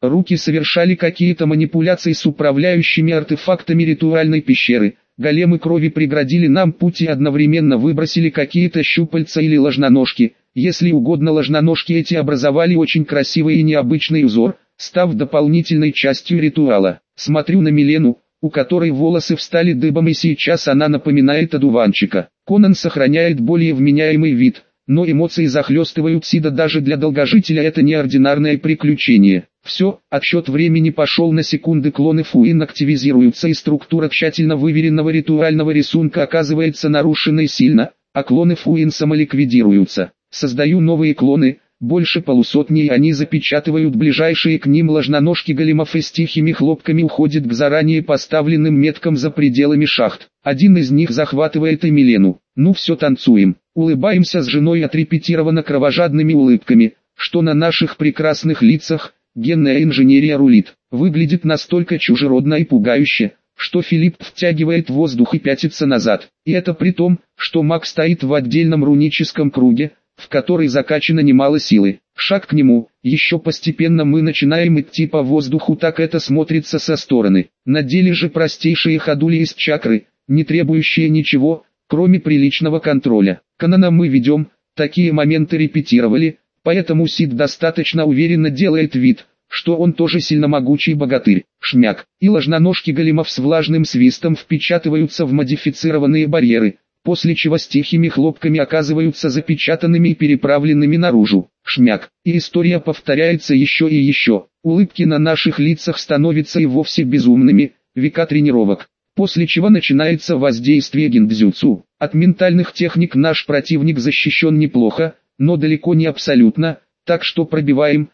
Руки совершали какие-то манипуляции с управляющими артефактами ритуальной пещеры. Големы крови преградили нам путь и одновременно выбросили какие-то щупальца или ложноножки. Если угодно, ложноножки эти образовали очень красивый и необычный узор, став дополнительной частью ритуала. Смотрю на Милену, у которой волосы встали дыбом, и сейчас она напоминает одуванчика. Конан сохраняет более вменяемый вид, но эмоции захлестывают Сида. Даже для долгожителя это неординарное приключение. Все, отсчет времени пошел на секунды. Клоны Фуин активизируются, и структура тщательно выверенного ритуального рисунка оказывается нарушенной сильно, а клоны Фуин самоликвидируются. Создаю новые клоны, больше полусотни, и они запечатывают ближайшие к ним ложноножки големов и с тихими хлопками уходит к заранее поставленным меткам за пределами шахт. Один из них захватывает и Милену. Ну все, танцуем. Улыбаемся с женой отрепетировано кровожадными улыбками, что на наших прекрасных лицах. Генная инженерия рулит. Выглядит настолько чужеродно и пугающе, что Филипп втягивает воздух и пятится назад. И это при том, что маг стоит в отдельном руническом круге, в который закачано немало силы. Шаг к нему, еще постепенно мы начинаем идти по воздуху, так это смотрится со стороны. На деле же простейшие ходули из чакры, не требующие ничего, кроме приличного контроля. Конана мы ведем, такие моменты репетировали. Поэтому Сид достаточно уверенно делает вид, что он тоже сильномогучий богатырь. Шмяк. И ложноножки големов с влажным свистом впечатываются в модифицированные барьеры, после чего с тихими хлопками оказываются запечатанными и переправленными наружу. Шмяк. И история повторяется еще и еще. Улыбки на наших лицах становятся и вовсе безумными, века тренировок. После чего начинается воздействие гиндзюцу. От ментальных техник наш противник защищен неплохо, но далеко не абсолютно, так что пробиваем.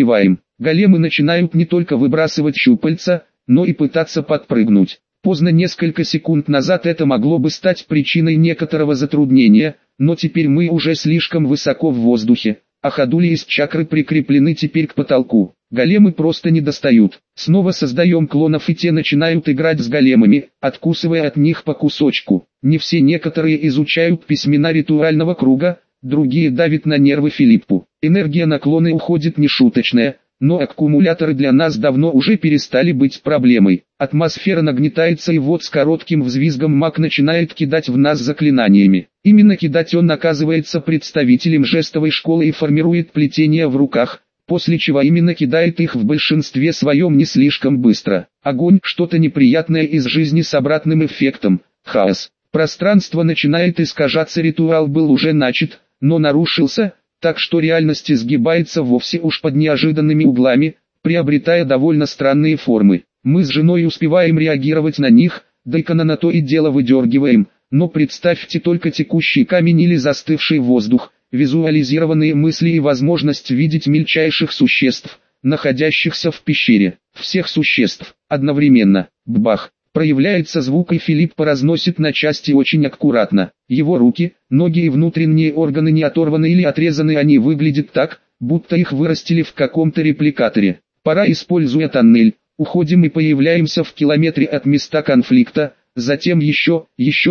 Големы начинают не только выбрасывать щупальца, но и пытаться подпрыгнуть. Поздно, несколько секунд назад это могло бы стать причиной некоторого затруднения, но теперь мы уже слишком высоко в воздухе, а ходули из чакры прикреплены теперь к потолку. Големы просто не достают. Снова создаем клонов, и те начинают играть с големами, откусывая от них по кусочку. Не все, некоторые изучают письмена ритуального круга, другие давят на нервы Филиппу. Энергия на клоны уходит нешуточная, но аккумуляторы для нас давно уже перестали быть проблемой. Атмосфера нагнетается, и вот с коротким взвизгом маг начинает кидать в нас заклинаниями. Именно кидать он оказывается представителем жестовой школы и формирует плетения в руках, после чего именно кидает их в большинстве своем не слишком быстро. Огонь, что-то неприятное из жизни с обратным эффектом, хаос. Пространство начинает искажаться, ритуал был уже начат, но нарушился, так что реальность изгибается вовсе уж под неожиданными углами, приобретая довольно странные формы. Мы с женой успеваем реагировать на них, да и Конана то и дело выдергиваем, но представьте только текущий камень или застывший воздух, визуализированные мысли и возможность видеть мельчайших существ, находящихся в пещере. Всех существ, одновременно. Ббах! Проявляется звук, и Филиппа разносит на части очень аккуратно. Его руки, ноги и внутренние органы не оторваны или отрезаны, они выглядят так, будто их вырастили в каком-то репликаторе. Пора, используя тоннель, уходим и появляемся в километре от места конфликта, затем еще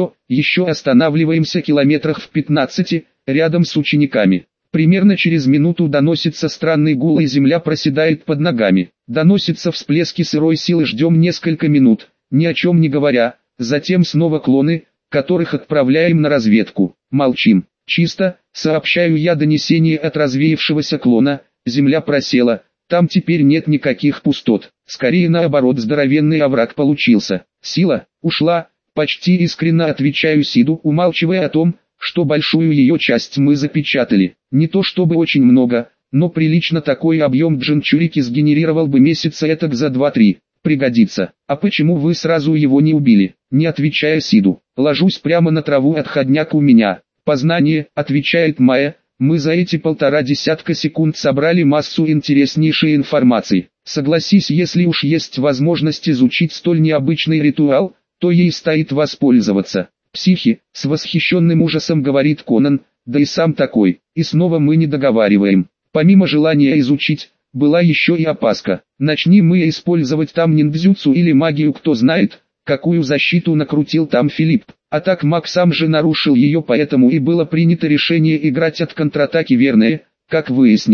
останавливаемся километрах в 15, рядом с учениками. Примерно через минуту доносится странный гул, и земля проседает под ногами. Доносятся всплески сырой силы, ждем несколько минут, ни о чем не говоря, затем снова клоны, которых отправляем на разведку. Молчим. Чисто, сообщаю я донесение от развеявшегося клона, земля просела, там теперь нет никаких пустот. Скорее наоборот, здоровенный овраг получился. Сила ушла, почти искренне отвечаю Сиду, умалчивая о том, что большую ее часть мы запечатали. Не то чтобы очень много, но прилично. Такой объем Джинчурики сгенерировал бы месяца этак за 2-3. Пригодится. А почему вы сразу его не убили? Не отвечая Сиду, ложусь прямо на траву, отходняк у меня. Познание, отвечает Майя, мы за эти 1,5 секунд собрали массу интереснейшей информации. Согласись, если уж есть возможность изучить столь необычный ритуал, то ей стоит воспользоваться. Психи, с восхищенным ужасом говорит Конан, да и сам такой. И снова мы не договариваем. Помимо желания изучить, была еще и опаска. Начни мы использовать там ниндзюцу или магию, кто знает, какую защиту накрутил там Филипп. А так маг сам же нарушил ее, поэтому и было принято решение играть от контратаки верное, как выяснилось.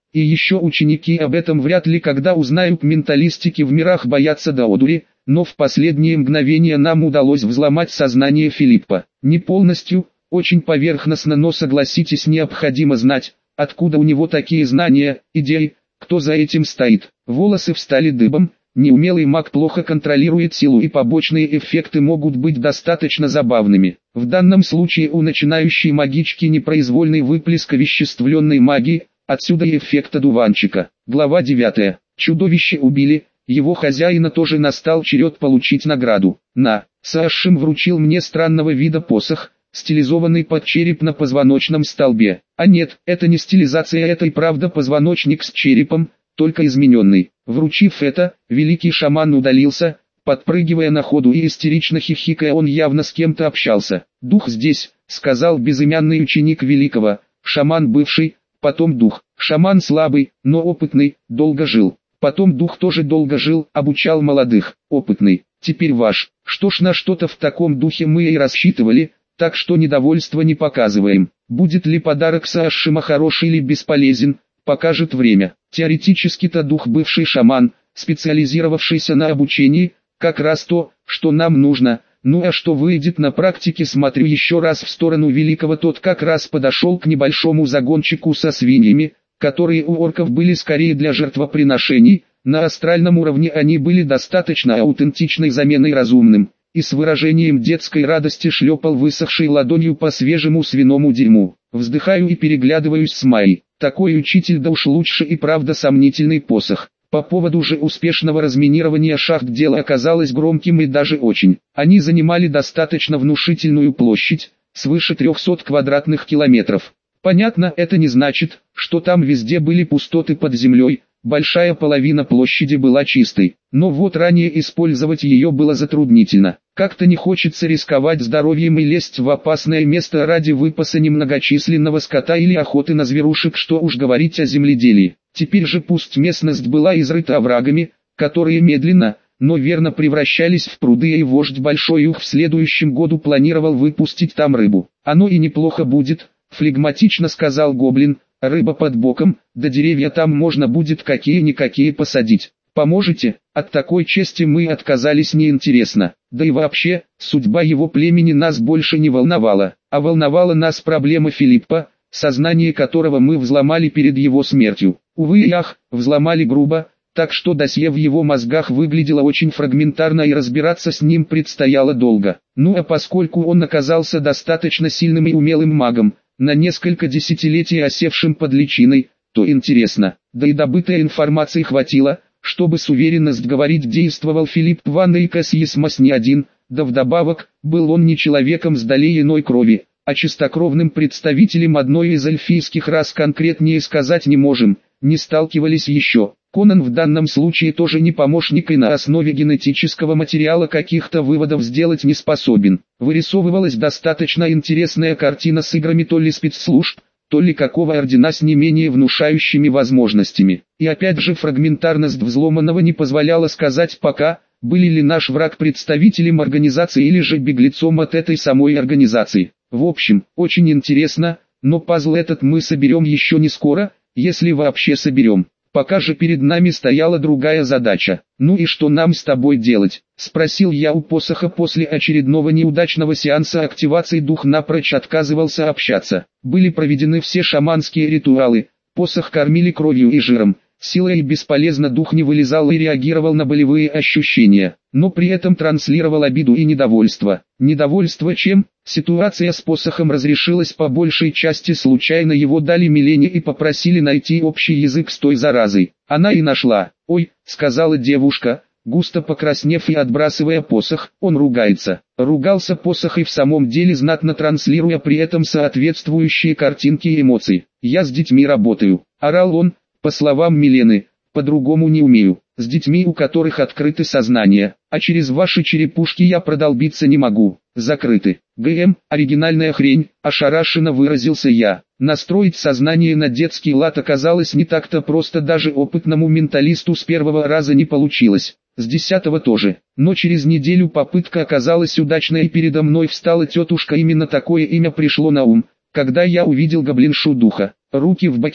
И еще ученики об этом вряд ли когда узнают, менталистики в мирах боятся до одури, но в последние мгновения нам удалось взломать сознание Филиппа. Не полностью, очень поверхностно, но согласитесь, необходимо знать, откуда у него такие знания, идеи, кто за этим стоит. Волосы встали дыбом, неумелый маг плохо контролирует силу, и побочные эффекты могут быть достаточно забавными. В данном случае у начинающей магички непроизвольный выплеск овеществленной магии, отсюда и эффект одуванчика. Глава 9. Чудовище убили, его хозяина тоже настал черед получить награду. Саашим вручил мне странного вида посох, стилизованный под череп на позвоночном столбе. А нет, это не стилизация, это и правда позвоночник с черепом, только измененный. Вручив это, великий шаман удалился, подпрыгивая на ходу и истерично хихикая, он явно с кем-то общался. «Дух здесь», — сказал безымянный ученик великого, шаман бывший, потом дух. Шаман слабый, но опытный, долго жил. Потом дух тоже долго жил, обучал молодых, опытный. Теперь ваш. Что ж, на что-то в таком духе мы и рассчитывали, так что недовольства не показываем. Будет ли подарок Саашима хороший или бесполезен, покажет время. Теоретически-то дух бывший шаман, специализировавшийся на обучении, как раз то, что нам нужно. Ну а что выйдет на практике, смотрю еще раз в сторону великого. Тот как раз подошел к небольшому загончику со свиньями, которые у орков были скорее для жертвоприношений. На астральном уровне они были достаточно аутентичной заменой разумным, и с выражением детской радости шлепал высохшей ладонью по свежему свиному дерьму. Вздыхаю и переглядываюсь с Майей. Такой учитель, да уж лучше и правда сомнительный посох. По поводу же успешного разминирования шахт дело оказалось громким и даже очень. Они занимали достаточно внушительную площадь, свыше 300 квадратных километров. Понятно, это не значит, что там везде были пустоты под землей, большая половина площади была чистой. Но вот ранее использовать ее было затруднительно. Как-то не хочется рисковать здоровьем и лезть в опасное место ради выпаса немногочисленного скота или охоты на зверушек, что уж говорить о земледелии. Теперь же пусть местность была изрыта оврагами, которые медленно, но верно превращались в пруды, и вождь Большой Ух в следующем году планировал выпустить там рыбу. Оно и неплохо будет, флегматично сказал гоблин, рыба под боком, да деревья там можно будет какие-никакие посадить. Поможете? От такой чести мы отказались, неинтересно. Да и вообще, судьба его племени нас больше не волновала, а волновала нас проблема Филиппа, сознание которого мы взломали перед его смертью. Увы и ах, взломали грубо, так что досье в его мозгах выглядело очень фрагментарно и разбираться с ним предстояло долго. Ну а поскольку он оказался достаточно сильным и умелым магом, на несколько десятилетий осевшим под личиной, то интересно. Да и добытой информации хватило, чтобы с уверенностью говорить, действовал Филипп Ван Эйкосьесмос не один, да вдобавок, был он не человеком с долей иной крови, а чистокровным представителем одной из эльфийских рас, конкретнее сказать не можем, не сталкивались еще. Конан в данном случае тоже не помощник и на основе генетического материала каких-то выводов сделать не способен. Вырисовывалась достаточно интересная картина с играми то ли спецслужб, то ли какого ордена с не менее внушающими возможностями. И опять же фрагментарность взломанного не позволяла сказать пока, были ли наш враг представителем организации или же беглецом от этой самой организации. В общем, очень интересно, но пазл этот мы соберем еще не скоро, если вообще соберем. Пока же перед нами стояла другая задача. «Ну и что нам с тобой делать?» — спросил я у посоха после очередного неудачного сеанса активации. Дух напрочь отказывался общаться. Были проведены все шаманские ритуалы, посох кормили кровью и жиром. Сила и бесполезно, дух не вылезал и реагировал на болевые ощущения, но при этом транслировал обиду и недовольство. Недовольство чем? Ситуация с посохом разрешилась по большей части случайно, его дали Милене и попросили найти общий язык с той заразой. Она и нашла. «Ой», — сказала девушка, густо покраснев и отбрасывая посох, — «он ругается». Ругался посох и в самом деле, знатно транслируя при этом соответствующие картинки и эмоции. «Я с детьми работаю», — орал он. По словам Милены, по-другому не умею, с детьми, у которых открыты сознания, а через ваши черепушки я продолбиться не могу, закрыты. Оригинальная хрень, ошарашенно выразился я. Настроить сознание на детский лад оказалось не так-то просто, даже опытному менталисту с первого раза не получилось. С 10-го тоже, но через неделю попытка оказалась удачной, и передо мной встала тетушка. Именно такое имя пришло на ум, когда я увидел гоблиншу духа. Руки в боки,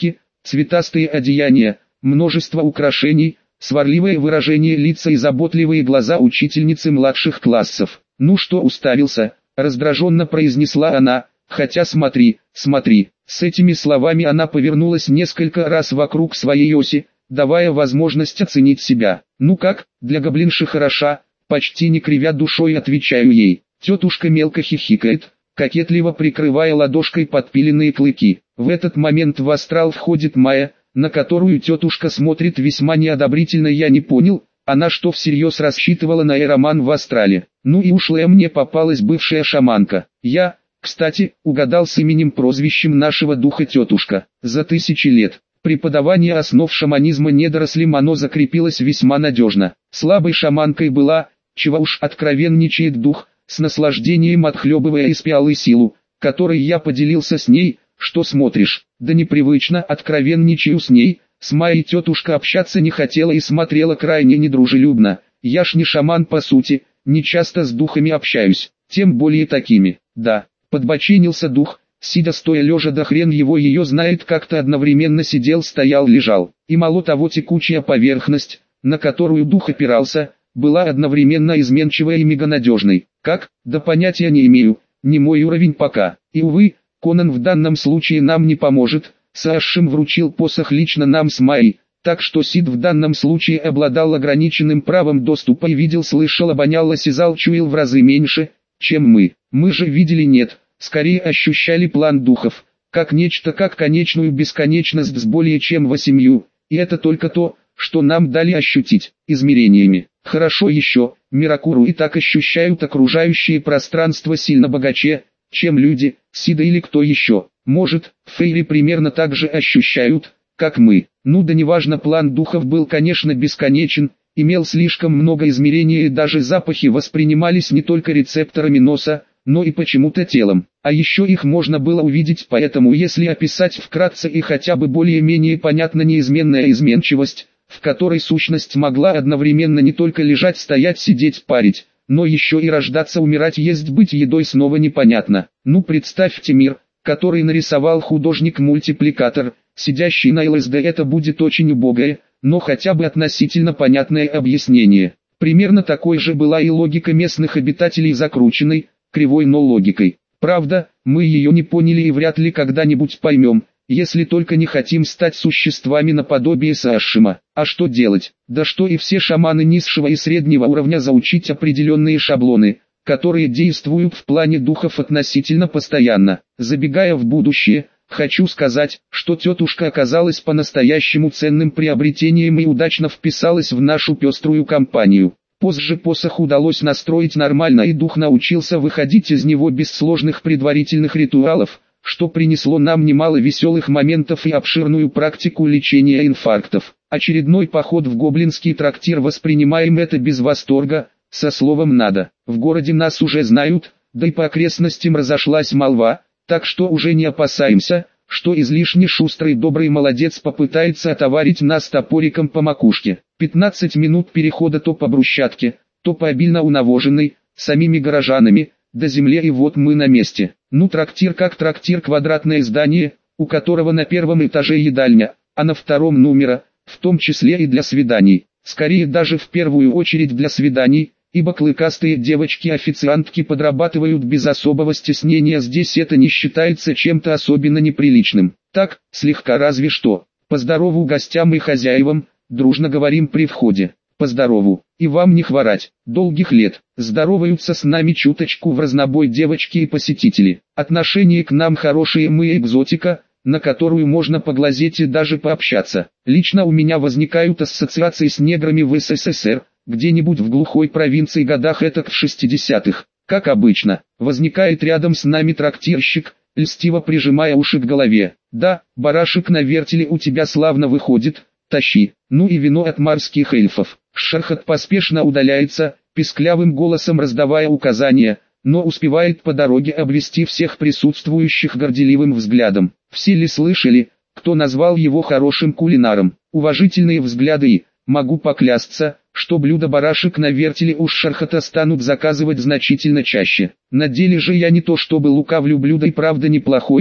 цветастые одеяния, множество украшений, сварливое выражение лица и заботливые глаза учительницы младших классов. «Ну что уставился?» – раздраженно произнесла она, «хотя смотри, смотри». С этими словами она повернулась несколько раз вокруг своей оси, давая возможность оценить себя. «Ну как, для гоблинши хороша?» – почти не кривя душой отвечаю ей. Тетушка мелко хихикает, кокетливо прикрывая ладошкой подпиленные клыки. В этот момент в астрал входит Майя, на которую тетушка смотрит весьма неодобрительно. Я не понял, она что, всерьез рассчитывала на роман в астрале? Ну и ушлая мне попалась бывшая шаманка. Я, кстати, угадал с именем прозвищем нашего духа тетушка. За 1000 лет преподавания основ шаманизма недорослям оно закрепилось весьма надежно. Слабой шаманкой была, чего уж откровенничает дух, с наслаждением отхлебывая из пиалы силу, которой я поделился с ней. Что смотришь? Да непривычно, откровенничаю с ней. С Майей тетушка общаться не хотела и смотрела крайне недружелюбно. Я ж не шаман по сути, не часто с духами общаюсь, тем более такими. Да, подбоченился дух, сидя стоя лежа, да хрен его ее знает, как-то одновременно сидел, стоял, лежал. И мало того, текучая поверхность, на которую дух опирался, была одновременно изменчивой и меганадежной. Как? Да понятия не имею, не мой уровень пока. И увы, Конан в данном случае нам не поможет. Саашим вручил посох лично нам с Майей, так что Сид в данном случае обладал ограниченным правом доступа и видел, слышал, обонял, осязал, чуял в разы меньше, чем мы. Мы же видели нет, скорее ощущали план духов, как нечто, как конечную бесконечность с более чем 8, и это только то, что нам дали ощутить, измерениями. Хорошо еще, Миракуру и так ощущают окружающее пространство сильно богаче, чем люди, Сида или кто еще. Может, Фейри примерно так же ощущают, как мы. Ну да неважно, план духов был, конечно, бесконечен, имел слишком много измерений, и даже запахи воспринимались не только рецепторами носа, но и почему-то телом. А еще их можно было увидеть, поэтому если описать вкратце и хотя бы более-менее понятна неизменная изменчивость, в которой сущность могла одновременно не только лежать, стоять, сидеть, парить, но еще и рождаться, умирать, есть, быть едой, снова непонятно. Ну представьте мир, который нарисовал художник-мультипликатор, сидящий на ЛСД, это будет очень убогое, но хотя бы относительно понятное объяснение. Примерно такой же была и логика местных обитателей, закрученной, кривой, но логикой. Правда, мы ее не поняли и вряд ли когда-нибудь поймем, если только не хотим стать существами наподобие Саашима. А что делать? Да что и все шаманы низшего и среднего уровня, заучить определенные шаблоны, которые действуют в плане духов относительно постоянно. Забегая в будущее, хочу сказать, что тетушка оказалась по-настоящему ценным приобретением и удачно вписалась в нашу пеструю компанию. Позже посох удалось настроить нормально, и дух научился выходить из него без сложных предварительных ритуалов, что принесло нам немало веселых моментов и обширную практику лечения инфарктов. Очередной поход в гоблинский трактир воспринимаем это без восторга, со словом «надо». В городе нас уже знают, да и по окрестностям разошлась молва, так что уже не опасаемся, что излишне шустрый добрый молодец попытается отоварить нас топориком по макушке. 15 минут перехода то по брусчатке, то по обильно унавоженной, самими горожанами, до земли, и вот мы на месте. Ну трактир как трактир, квадратное здание, у которого на первом этаже едальня, а на втором номера, в том числе и для свиданий. Скорее даже в первую очередь для свиданий, ибо клыкастые девочки-официантки подрабатывают без особого стеснения, здесь это не считается чем-то особенно неприличным. Так, слегка разве что. Поздорову гостям и хозяевам, дружно говорим при входе. Поздорову, и вам не хворать, долгих лет. Здороваются с нами чуточку в разнобой девочки и посетители. Отношение к нам хорошее, мы экзотика, на которую можно поглазеть и даже пообщаться. Лично у меня возникают ассоциации с неграми в СССР, где-нибудь в глухой провинции годах этак в 60-х. Как обычно, возникает рядом с нами трактирщик, льстиво прижимая уши к голове. Да, барашек на вертеле у тебя славно выходит, тащи. Ну и вино от морских эльфов. Шерхот поспешно удаляется, писклявым голосом раздавая указания, но успевает по дороге обвести всех присутствующих горделивым взглядом. Все ли слышали, кто назвал его хорошим кулинаром? Уважительные взгляды и, могу поклясться, что блюда барашек на вертеле у Шерхота станут заказывать значительно чаще. На деле же я не то чтобы лукавлю, блюдо и правда неплохое,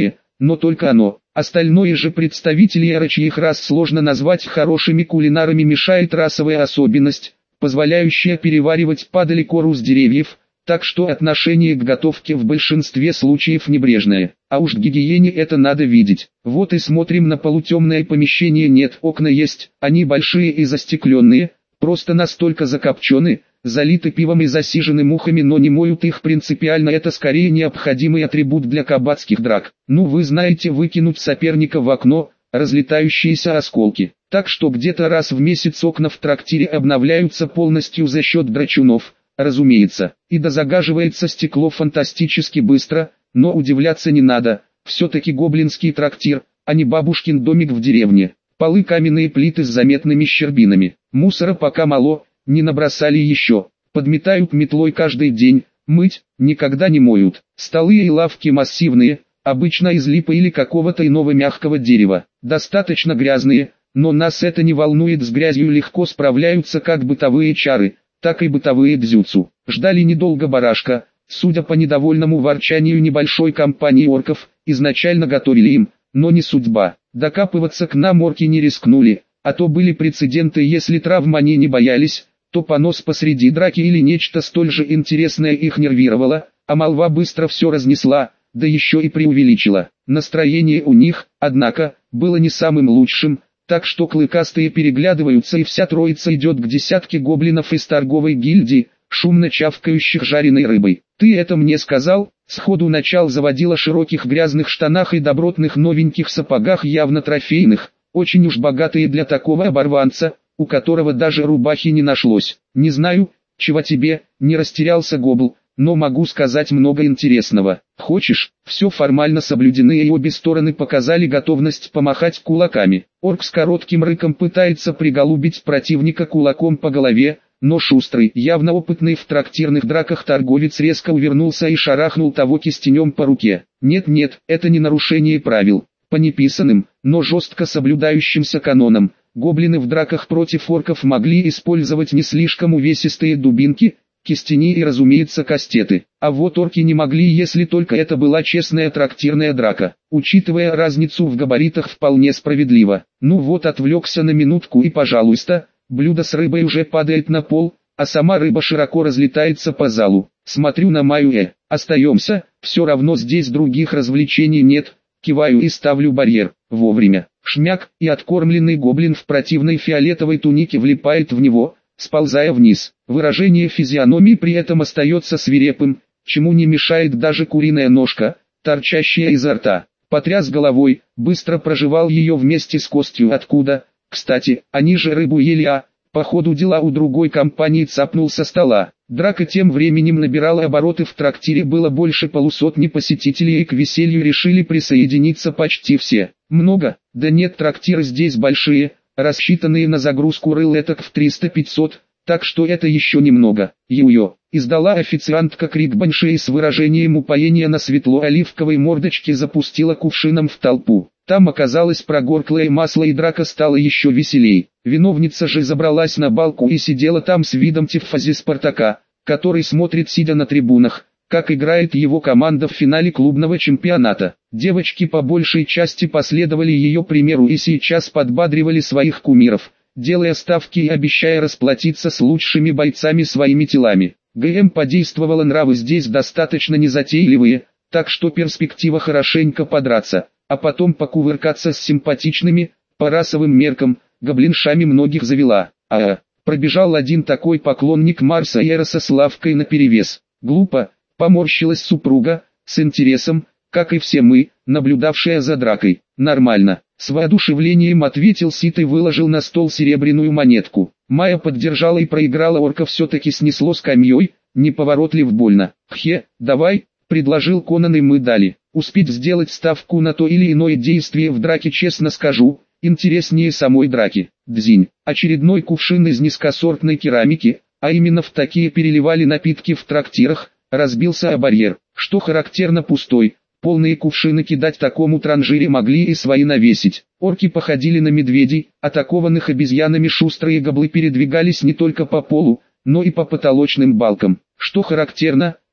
но только оно. Остальное же представителей орочьих рас сложно назвать хорошими кулинарами, мешает расовая особенность, позволяющая переваривать падали кору с деревьев, так что отношение к готовке в большинстве случаев небрежное. А уж к гигиене это надо видеть. Вот и смотрим на полутемное помещение, нет, окна есть, они большие и застекленные, просто настолько закопчены, залиты пивом и засижены мухами, но не моют их принципиально, это скорее необходимый атрибут для кабацких драк. Ну вы знаете, выкинуть соперника в окно, разлетающиеся осколки. Так что где-то раз в месяц окна в трактире обновляются полностью за счет драчунов, разумеется, и дозагаживается стекло фантастически быстро, но удивляться не надо, все-таки гоблинский трактир, а не бабушкин домик в деревне. Полы каменные плиты с заметными щербинами, мусора пока мало, не набросали еще, подметают метлой каждый день, мыть никогда не моют. Столы и лавки массивные, обычно из липы или какого-то иного мягкого дерева, достаточно грязные, но нас это не волнует, с грязью легко справляются как бытовые чары, так и бытовые дзюцу. Ждали недолго барашка, судя по недовольному ворчанию небольшой компании орков, изначально готовили им, но не судьба. Докапываться к нам орки не рискнули, а то были прецеденты, если травм они не боялись, то понос посреди драки или нечто столь же интересное их нервировало, а молва быстро все разнесла, да еще и преувеличила. Настроение у них, однако, было не самым лучшим, так что клыкастые переглядываются и вся троица идет к десятке гоблинов из торговой гильдии, шумно чавкающих жареной рыбой. «Ты это мне сказал?» Сходу начал заводила широких грязных штанах и добротных новеньких сапогах, явно трофейных, очень уж богатые для такого оборванца, у которого даже рубахи не нашлось. «Не знаю, чего тебе», не растерялся гобл, «но могу сказать много интересного. Хочешь?» Все формально соблюдены и обе стороны показали готовность помахать кулаками. Орк с коротким рыком пытается приголубить противника кулаком по голове, но шустрый, явно опытный в трактирных драках торговец резко увернулся и шарахнул того кистенем по руке. Нет, это не нарушение правил. По неписанным, но жестко соблюдающимся канонам, гоблины в драках против орков могли использовать не слишком увесистые дубинки, кистени и, разумеется, кастеты. А вот орки не могли, если только это была честная трактирная драка. Учитывая разницу в габаритах, вполне справедливо. Ну вот, отвлекся на минутку и пожалуйста, блюдо с рыбой уже падает на пол, а сама рыба широко разлетается по залу. Смотрю на Майю, остаемся, все равно здесь других развлечений нет, киваю и ставлю барьер. Вовремя. Шмяк, и откормленный гоблин в противной фиолетовой тунике влипает в него, сползая вниз. Выражение физиономии при этом остается свирепым, чему не мешает даже куриная ножка, торчащая изо рта. Потряс головой, быстро прожевал ее вместе с костью. Откуда? Кстати, они же рыбу ели, а по ходу дела у другой компании цапнул со стола. Драка тем временем набирала обороты, в трактире было больше полусотни посетителей и к веселью решили присоединиться почти все. Много? Да нет, трактиры здесь большие, рассчитанные на загрузку рыл в 300-500, так что это еще немного. Ю-ё, издала официантка крик банши и с выражением упоения на светло-оливковой мордочке запустила кувшином в толпу. Там оказалось прогорклое масло и драка стала еще веселей. Виновница же забралась на балку и сидела там с видом тиффази Спартака, который смотрит сидя на трибунах, как играет его команда в финале клубного чемпионата. Девочки по большей части последовали ее примеру и сейчас подбадривали своих кумиров, делая ставки и обещая расплатиться с лучшими бойцами своими телами. ГМ подействовало, нравы здесь достаточно незатейливые, так что перспектива хорошенько подраться, а потом покувыркаться с симпатичными, по расовым меркам, гоблиншами многих завела. Пробежал один такой поклонник Марса и Эроса с лавкой наперевес. Глупо, поморщилась супруга, с интересом, как и все мы, наблюдавшие за дракой. Нормально, с воодушевлением ответил Сит и выложил на стол серебряную монетку. Майя поддержала и проиграла, орка все-таки снесло скамьей, неповоротлив больно. Давай, предложил Конан, и мы дали. Успеть сделать ставку на то или иное действие в драке, честно скажу, интереснее самой драки. Дзинь. Очередной кувшин из низкосортной керамики, а именно в такие переливали напитки в трактирах, разбился о барьер. Что характерно, пустой. Полные кувшины кидать такому транжире могли и свои навесить. Орки походили на медведей, атакованных обезьянами. Шустрые гоблы передвигались не только по полу, но и по потолочным балкам. Что характерно,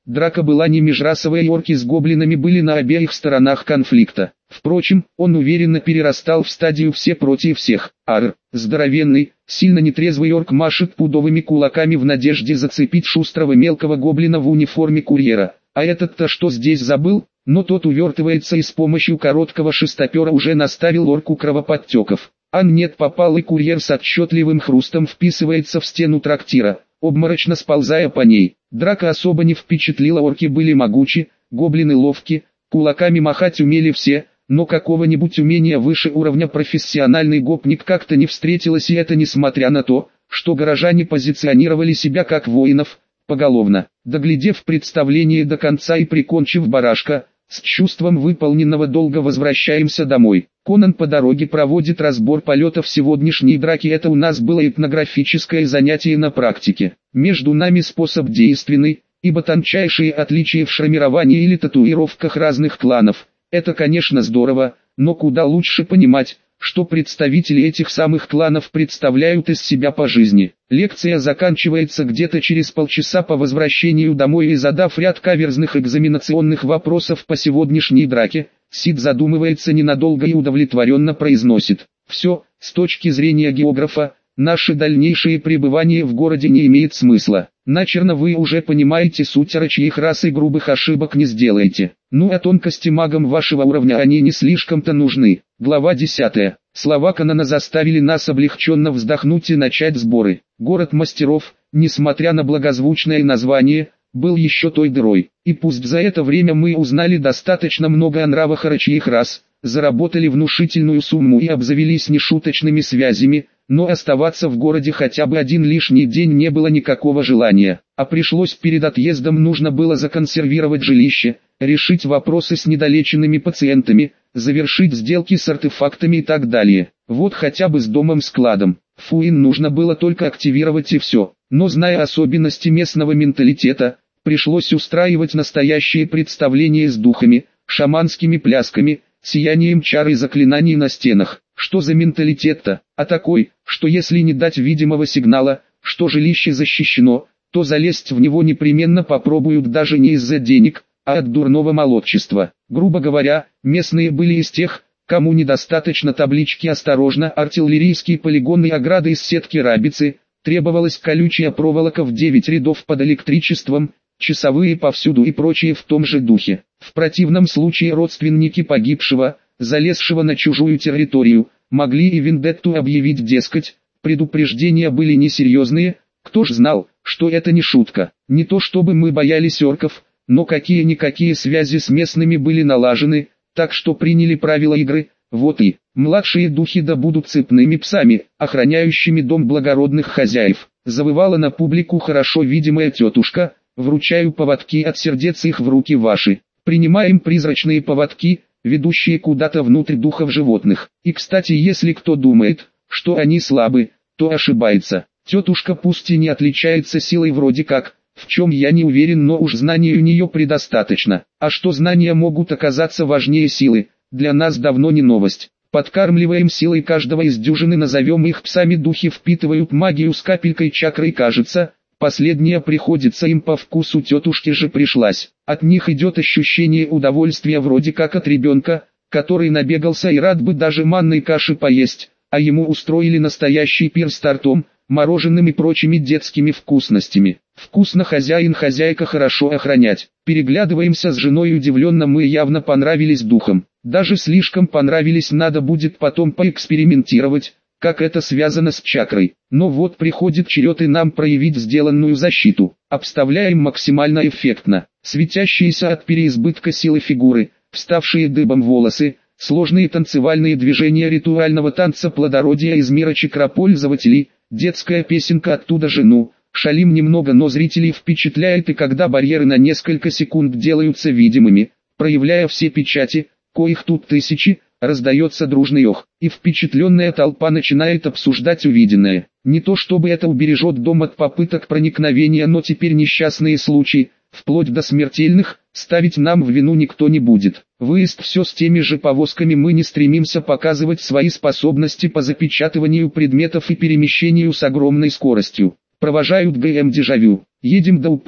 Драка была не межрасовая, и орки с гоблинами были на обеих сторонах конфликта. Впрочем, он уверенно перерастал в стадию все против всех. Здоровенный, сильно нетрезвый орк машет пудовыми кулаками в надежде зацепить шустрого мелкого гоблина в униформе курьера. А этот-то что здесь забыл? Но тот увертывается и с помощью короткого шестопера уже наставил орку кровоподтеков. Нет, попал, и курьер с отчетливым хрустом вписывается в стену трактира, обморочно сползая по ней. Драка особо не впечатлила, орки были могучи, гоблины ловки, кулаками махать умели все, но какого-нибудь умения выше уровня профессиональный гопник как-то не встретилось, и это несмотря на то, что горожане позиционировали себя как воинов, поголовно. Доглядев представление до конца и прикончив барашка, с чувством выполненного долга возвращаемся домой. Конан по дороге проводит разбор полетов сегодняшней драки. Это у нас было этнографическое занятие на практике. Между нами способ действенный, ибо тончайшие отличия в шрамировании или татуировках разных кланов. Это, конечно, здорово, но куда лучше понимать, что представители этих самых кланов представляют из себя по жизни. Лекция заканчивается где-то через полчаса по возвращению домой, и задав ряд каверзных экзаменационных вопросов по сегодняшней драке, Сид задумывается ненадолго и удовлетворенно произносит: «Все, с точки зрения географа, наше дальнейшее пребывание в городе не имеет смысла. Начерно вы уже понимаете суть рачьих рас и грубых ошибок не сделаете. Ну а тонкости магам вашего уровня они не слишком-то нужны». Глава 10. Слова Конана заставили нас облегченно вздохнуть и начать сборы. Город мастеров, несмотря на благозвучное название, был еще той дырой. И пусть за это время мы узнали достаточно много о нравах рачьих рас, заработали внушительную сумму и обзавелись нешуточными связями, но оставаться в городе хотя бы один лишний день не было никакого желания, а пришлось перед отъездом нужно было законсервировать жилище, решить вопросы с недолеченными пациентами, завершить сделки с артефактами и так далее. Вот хотя бы с домом-складом. Фуин нужно было только активировать и все, но зная особенности местного менталитета, пришлось устраивать настоящие представления с духами, шаманскими плясками, сиянием чар и заклинаний на стенах. Что за менталитет-то? А такой, что если не дать видимого сигнала, что жилище защищено, то залезть в него непременно попробуют даже не из-за денег, а от дурного молодчества. Грубо говоря, местные были из тех, кому недостаточно таблички «Осторожно», артиллерийские полигоны и ограды из сетки рабицы, требовалась колючая проволока в 9 рядов под электричеством, часовые повсюду и прочее в том же духе. В противном случае родственники погибшего, залезшего на чужую территорию, могли и вендетту объявить, дескать, предупреждения были несерьезные, кто ж знал, что это не шутка. Не то чтобы мы боялись орков, но какие-никакие связи с местными были налажены, так что приняли правила игры. Вот и младшие духи да будут цепными псами, охраняющими дом благородных хозяев. Завывала на публику хорошо видимая тетушка: «Вручаю поводки от сердец их в руки ваши». Принимаем призрачные поводки, ведущие куда-то внутрь духов животных. И кстати, если кто думает, что они слабы, то ошибается. Тетушка пусть и не отличается силой вроде как, в чем я не уверен, но уж знаний у нее предостаточно. А что знания могут оказаться важнее силы, для нас давно не новость. Подкармливаем силой каждого из дюжины, назовем их псами, духи впитывают магию с капелькой чакры, и кажется, последняя приходится им по вкусу, тетушке же пришлась. От них идет ощущение удовольствия вроде как от ребенка, который набегался и рад бы даже манной каши поесть, а ему устроили настоящий пир с тортом, мороженым и прочими детскими вкусностями. Вкусно, хозяин, хозяйка, хорошо охранять. Переглядываемся с женой удивленно, мы явно понравились духам. Даже слишком понравились, надо будет потом поэкспериментировать, как это связано с чакрой. Но вот приходит черед и нам проявить сделанную защиту. Обставляем максимально эффектно. Светящиеся от переизбытка силы фигуры, вставшие дыбом волосы, сложные танцевальные движения ритуального танца плодородия из мира чакропользователей, детская песенка оттуда же. Шалим немного, но зрителей впечатляет, и когда барьеры на несколько секунд делаются видимыми, проявляя все печати, коих тут тысячи, раздается дружный ох, и впечатленная толпа начинает обсуждать увиденное. Не то чтобы это убережет дом от попыток проникновения, но теперь несчастные случаи, вплоть до смертельных, ставить нам в вину никто не будет. Выезд все с теми же повозками, мы не стремимся показывать свои способности по запечатыванию предметов и перемещению с огромной скоростью. Провожают ГМ дежавю. Едем до упора,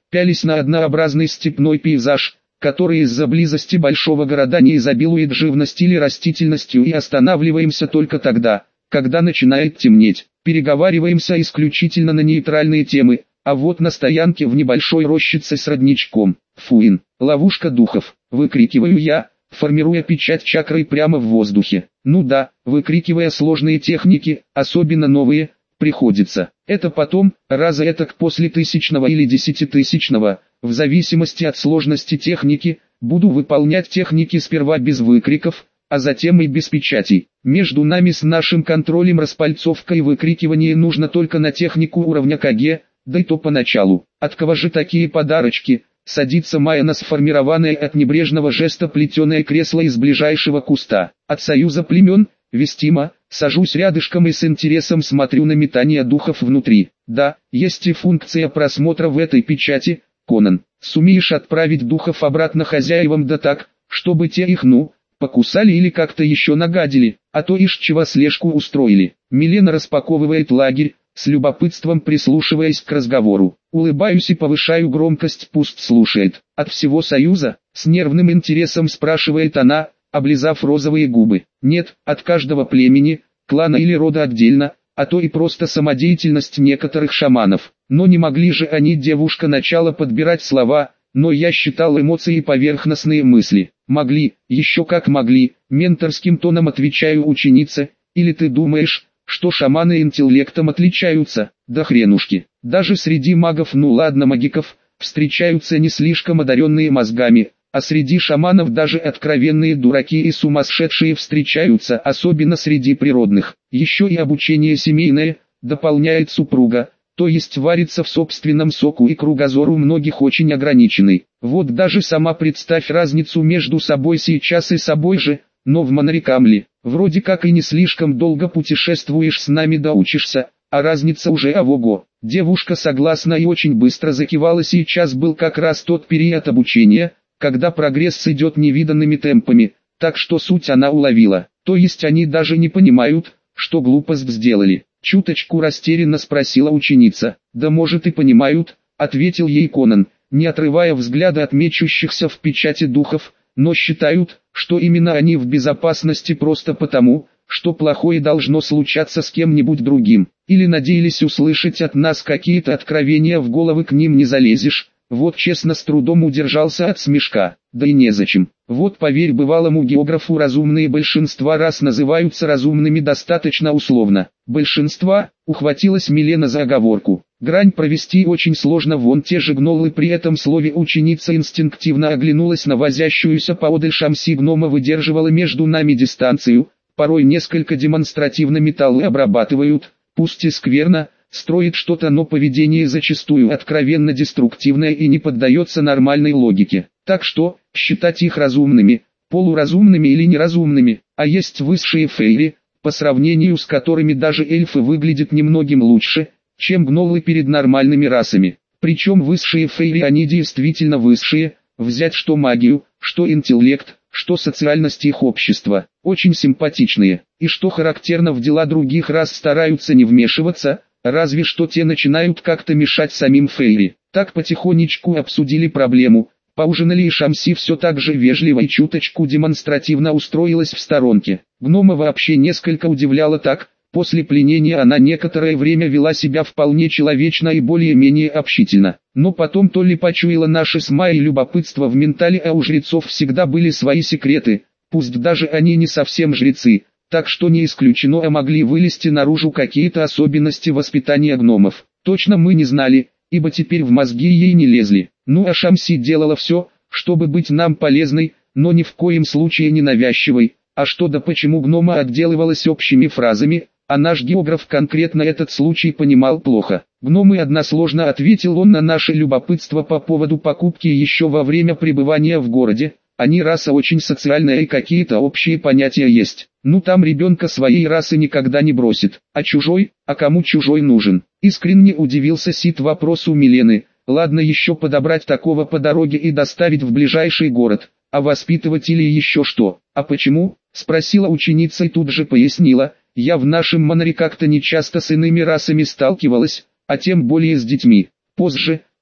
пялись на однообразный степной пейзаж, который из-за близости большого города не изобилует живностью или растительностью, и останавливаемся только тогда, когда начинает темнеть. Переговариваемся исключительно на нейтральные темы, а вот на стоянке в небольшой рощице с родничком. Фуин, ловушка духов, выкрикиваю я, формируя печать чакрой прямо в воздухе. Ну да, выкрикивая сложные техники, особенно новые, приходится. Это потом, раза этак после 1000-го или 10-тысячного, в зависимости от сложности техники, буду выполнять техники сперва без выкриков, а затем и без печатей. Между нами с нашим контролем распальцовка и выкрикивание нужно только на технику уровня КГ, да и то поначалу. От кого же такие подарочки? Садится Майя на сформированное от небрежного жеста плетеное кресло из ближайшего куста. От союза племен, вестимо, сажусь рядышком и с интересом смотрю на метание духов внутри. Да, есть и функция просмотра в этой печати, Конан. Сумеешь отправить духов обратно хозяевам, да так, чтобы те их покусали или как-то еще нагадили, а то ишь чего слежку устроили. Милена распаковывает лагерь, с любопытством прислушиваясь к разговору. Улыбаюсь и повышаю громкость, пусть слушает. От всего союза, с нервным интересом спрашивает она, облизав розовые губы. Нет, от каждого племени, клана или рода отдельно, а то и просто самодеятельность некоторых шаманов. Но не могли же они, девушка, начала подбирать слова, но я считал эмоции и поверхностные мысли. Могли, еще как могли, менторским тоном отвечаю ученице, или ты думаешь, что шаманы интеллектом отличаются? Да хренушки. Даже среди магов, ну ладно магиков, встречаются не слишком одаренные мозгами, а среди шаманов даже откровенные дураки и сумасшедшие встречаются, особенно среди природных. Еще и обучение семейное, дополняет супруга, то есть варится в собственном соку, и кругозор у многих очень ограниченный. Вот даже сама представь разницу между собой сейчас и собой же, но в Манарикамле, вроде как и не слишком долго путешествуешь с нами да учишься, а разница уже ого-го. Девушка согласна и очень быстро закивала. Сейчас был как раз тот период обучения, когда прогресс идет невиданными темпами, так что суть она уловила. То есть они даже не понимают, что глупость сделали. Чуточку растерянно спросила ученица. Да может и понимают, ответил ей Конан, не отрывая взгляда от мечущихся в печати духов, но считают, что именно они в безопасности просто потому, что плохое должно случаться с кем-нибудь другим. Или надеялись услышать от нас какие-то откровения, в головы к ним не залезешь. Вот честно с трудом удержался от смешка, да и незачем. Вот поверь бывалому географу, разумные большинства раз называются разумными достаточно условно. Большинства, ухватилась Милена за оговорку. Грань провести очень сложно, вон те же гнолы. При этом слове ученица инстинктивно оглянулась на возящуюся поодаль Шамси. Гнома выдерживала между нами дистанцию, порой несколько демонстративно металлы обрабатывают, пусть и скверно, строит что-то, но поведение зачастую откровенно деструктивное и не поддается нормальной логике. Так что, считать их разумными, полуразумными или неразумными, а есть высшие фейри, по сравнению с которыми даже эльфы выглядят немногим лучше, чем гнолы перед нормальными расами. Причем высшие фейри, они действительно высшие, взять что магию, что интеллект, что социальность их общества, очень симпатичные, и что характерно, в дела других рас стараются не вмешиваться, разве что те начинают как-то мешать самим фейри. Так потихонечку обсудили проблему, поужинали, и Шамси все так же вежливо и чуточку демонстративно устроилась в сторонке. Гнома вообще несколько удивляла так, после пленения она некоторое время вела себя вполне человечно и более-менее общительно. Но потом то ли почуяла наше с Майей любопытство в ментале, а у жрецов всегда были свои секреты, пусть даже они не совсем жрецы. Так что не исключено, а могли вылезти наружу какие-то особенности воспитания гномов. Точно мы не знали, ибо теперь в мозги ей не лезли. Ну а Шамси делала все, чтобы быть нам полезной, но ни в коем случае не навязчивой. А что да почему гнома отделывалась общими фразами, а наш географ конкретно этот случай понимал плохо. Гномы, односложно ответил он на наше любопытство по поводу покупки еще во время пребывания в городе. Они раса очень социальная и какие-то общие понятия есть. Ну там ребенка своей расы никогда не бросит. А чужой, а кому чужой нужен? Искренне удивился Сид вопросу Милены. Ладно еще подобрать такого по дороге и доставить в ближайший город. А воспитывать или еще что? А почему? Спросила ученица и тут же пояснила. Я в нашем Манаре как-то не часто с иными расами сталкивалась, а тем более с детьми. Позже,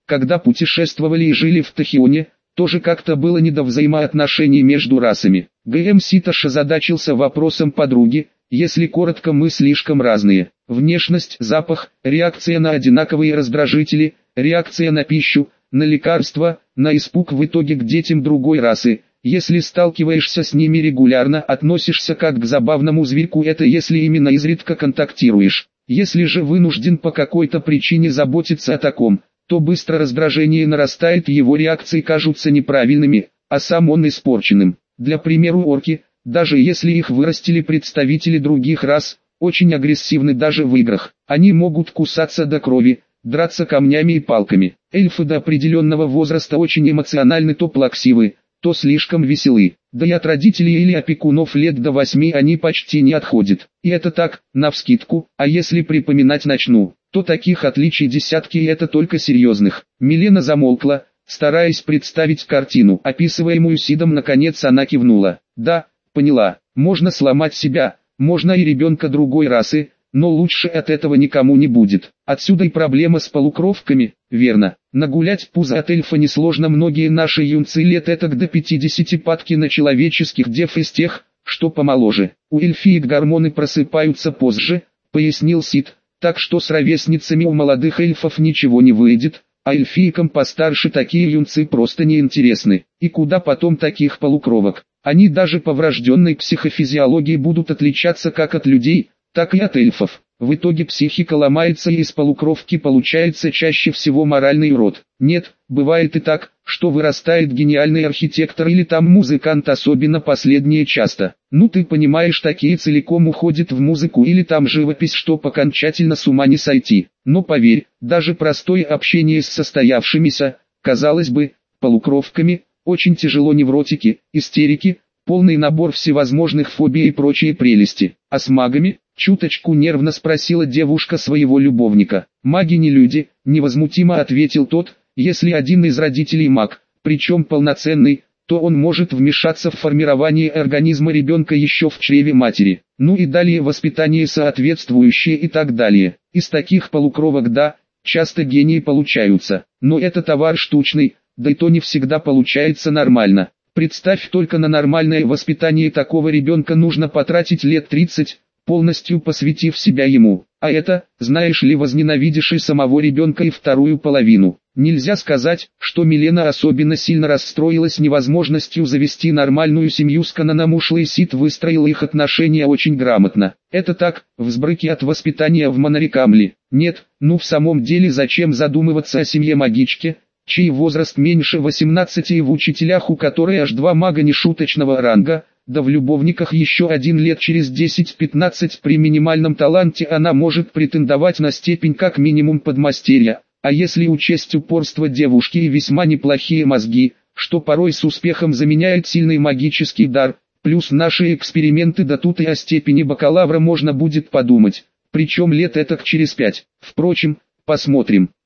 когда путешествовали и жили в Тахионе, тоже как-то было не до взаимоотношений между расами. Г.М. Ситош озадачился вопросом подруги, если коротко мы слишком разные. Внешность, запах, реакция на одинаковые раздражители, реакция на пищу, на лекарства, на испуг в итоге к детям другой расы. Если сталкиваешься с ними регулярно, относишься как к забавному зверьку, это если именно изредка контактируешь. Если же вынужден по какой-то причине заботиться о таком, то быстро раздражение нарастает, его реакции кажутся неправильными, а сам он испорченным. Для примера орки, даже если их вырастили представители других рас, очень агрессивны даже в играх. Они могут кусаться до крови, драться камнями и палками. Эльфы до определенного возраста очень эмоциональны, то плаксивы, то слишком веселы. Да и от родителей или опекунов лет до 8 они почти не отходят. И это так, навскидку, а если припоминать начну, то таких отличий десятки, и это только серьезных. Милена замолкла, стараясь представить картину, описываемую Сидом. Наконец она кивнула. Да, поняла, можно сломать себя, можно и ребенка другой расы, но лучше от этого никому не будет. Отсюда и проблема с полукровками, верно. Нагулять пузо от эльфа несложно, многие наши юнцы лет этак до 50 падки на человеческих дев из тех, что помоложе. У эльфиек гормоны просыпаются позже, пояснил Сид, так что с ровесницами у молодых эльфов ничего не выйдет, а эльфийкам постарше такие юнцы просто неинтересны. И куда потом таких полукровок? Они даже по врожденной психофизиологии будут отличаться как от людей, так и от эльфов. В итоге психика ломается, и из полукровки получается чаще всего моральный урод. Нет, бывает и так, что вырастает гениальный архитектор или там музыкант, особенно последнее часто. Ну ты понимаешь, такие целиком уходят в музыку или там живопись, чтоб окончательно с ума не сойти. Но поверь, даже простое общение с состоявшимися, казалось бы, полукровками, очень тяжело. Невротики, истерики, полный набор всевозможных фобий и прочие прелести. А с магами? Чуточку нервно спросила девушка своего любовника. Маги не люди, невозмутимо ответил тот, если один из родителей маг, причем полноценный, то он может вмешаться в формирование организма ребенка еще в чреве матери. Ну и далее воспитание соответствующее и так далее. Из таких полукровок, да, часто гении получаются, но это товар штучный, да и то не всегда получается нормально. Представь только, на нормальное воспитание такого ребенка нужно потратить лет 30, полностью посвятив себя ему. А это, знаешь ли, возненавидишь и самого ребенка, и вторую половину. Нельзя сказать, что Милена особенно сильно расстроилась невозможностью завести нормальную семью с Кананом. Ушлый Сид выстроил их отношения очень грамотно. Это так, взбрыки от воспитания в Монорикамле. Нет, ну в самом деле зачем задумываться о семье магички, чей возраст меньше 18, и в учителях, у которой аж 2 мага нешуточного ранга, да в любовниках еще один. Лет через 10-15 при минимальном таланте она может претендовать на степень как минимум подмастерья, а если учесть упорство девушки и весьма неплохие мозги, что порой с успехом заменяет сильный магический дар, плюс наши эксперименты, да тут и о степени бакалавра можно будет подумать, причем лет этак через 5. Впрочем, посмотрим.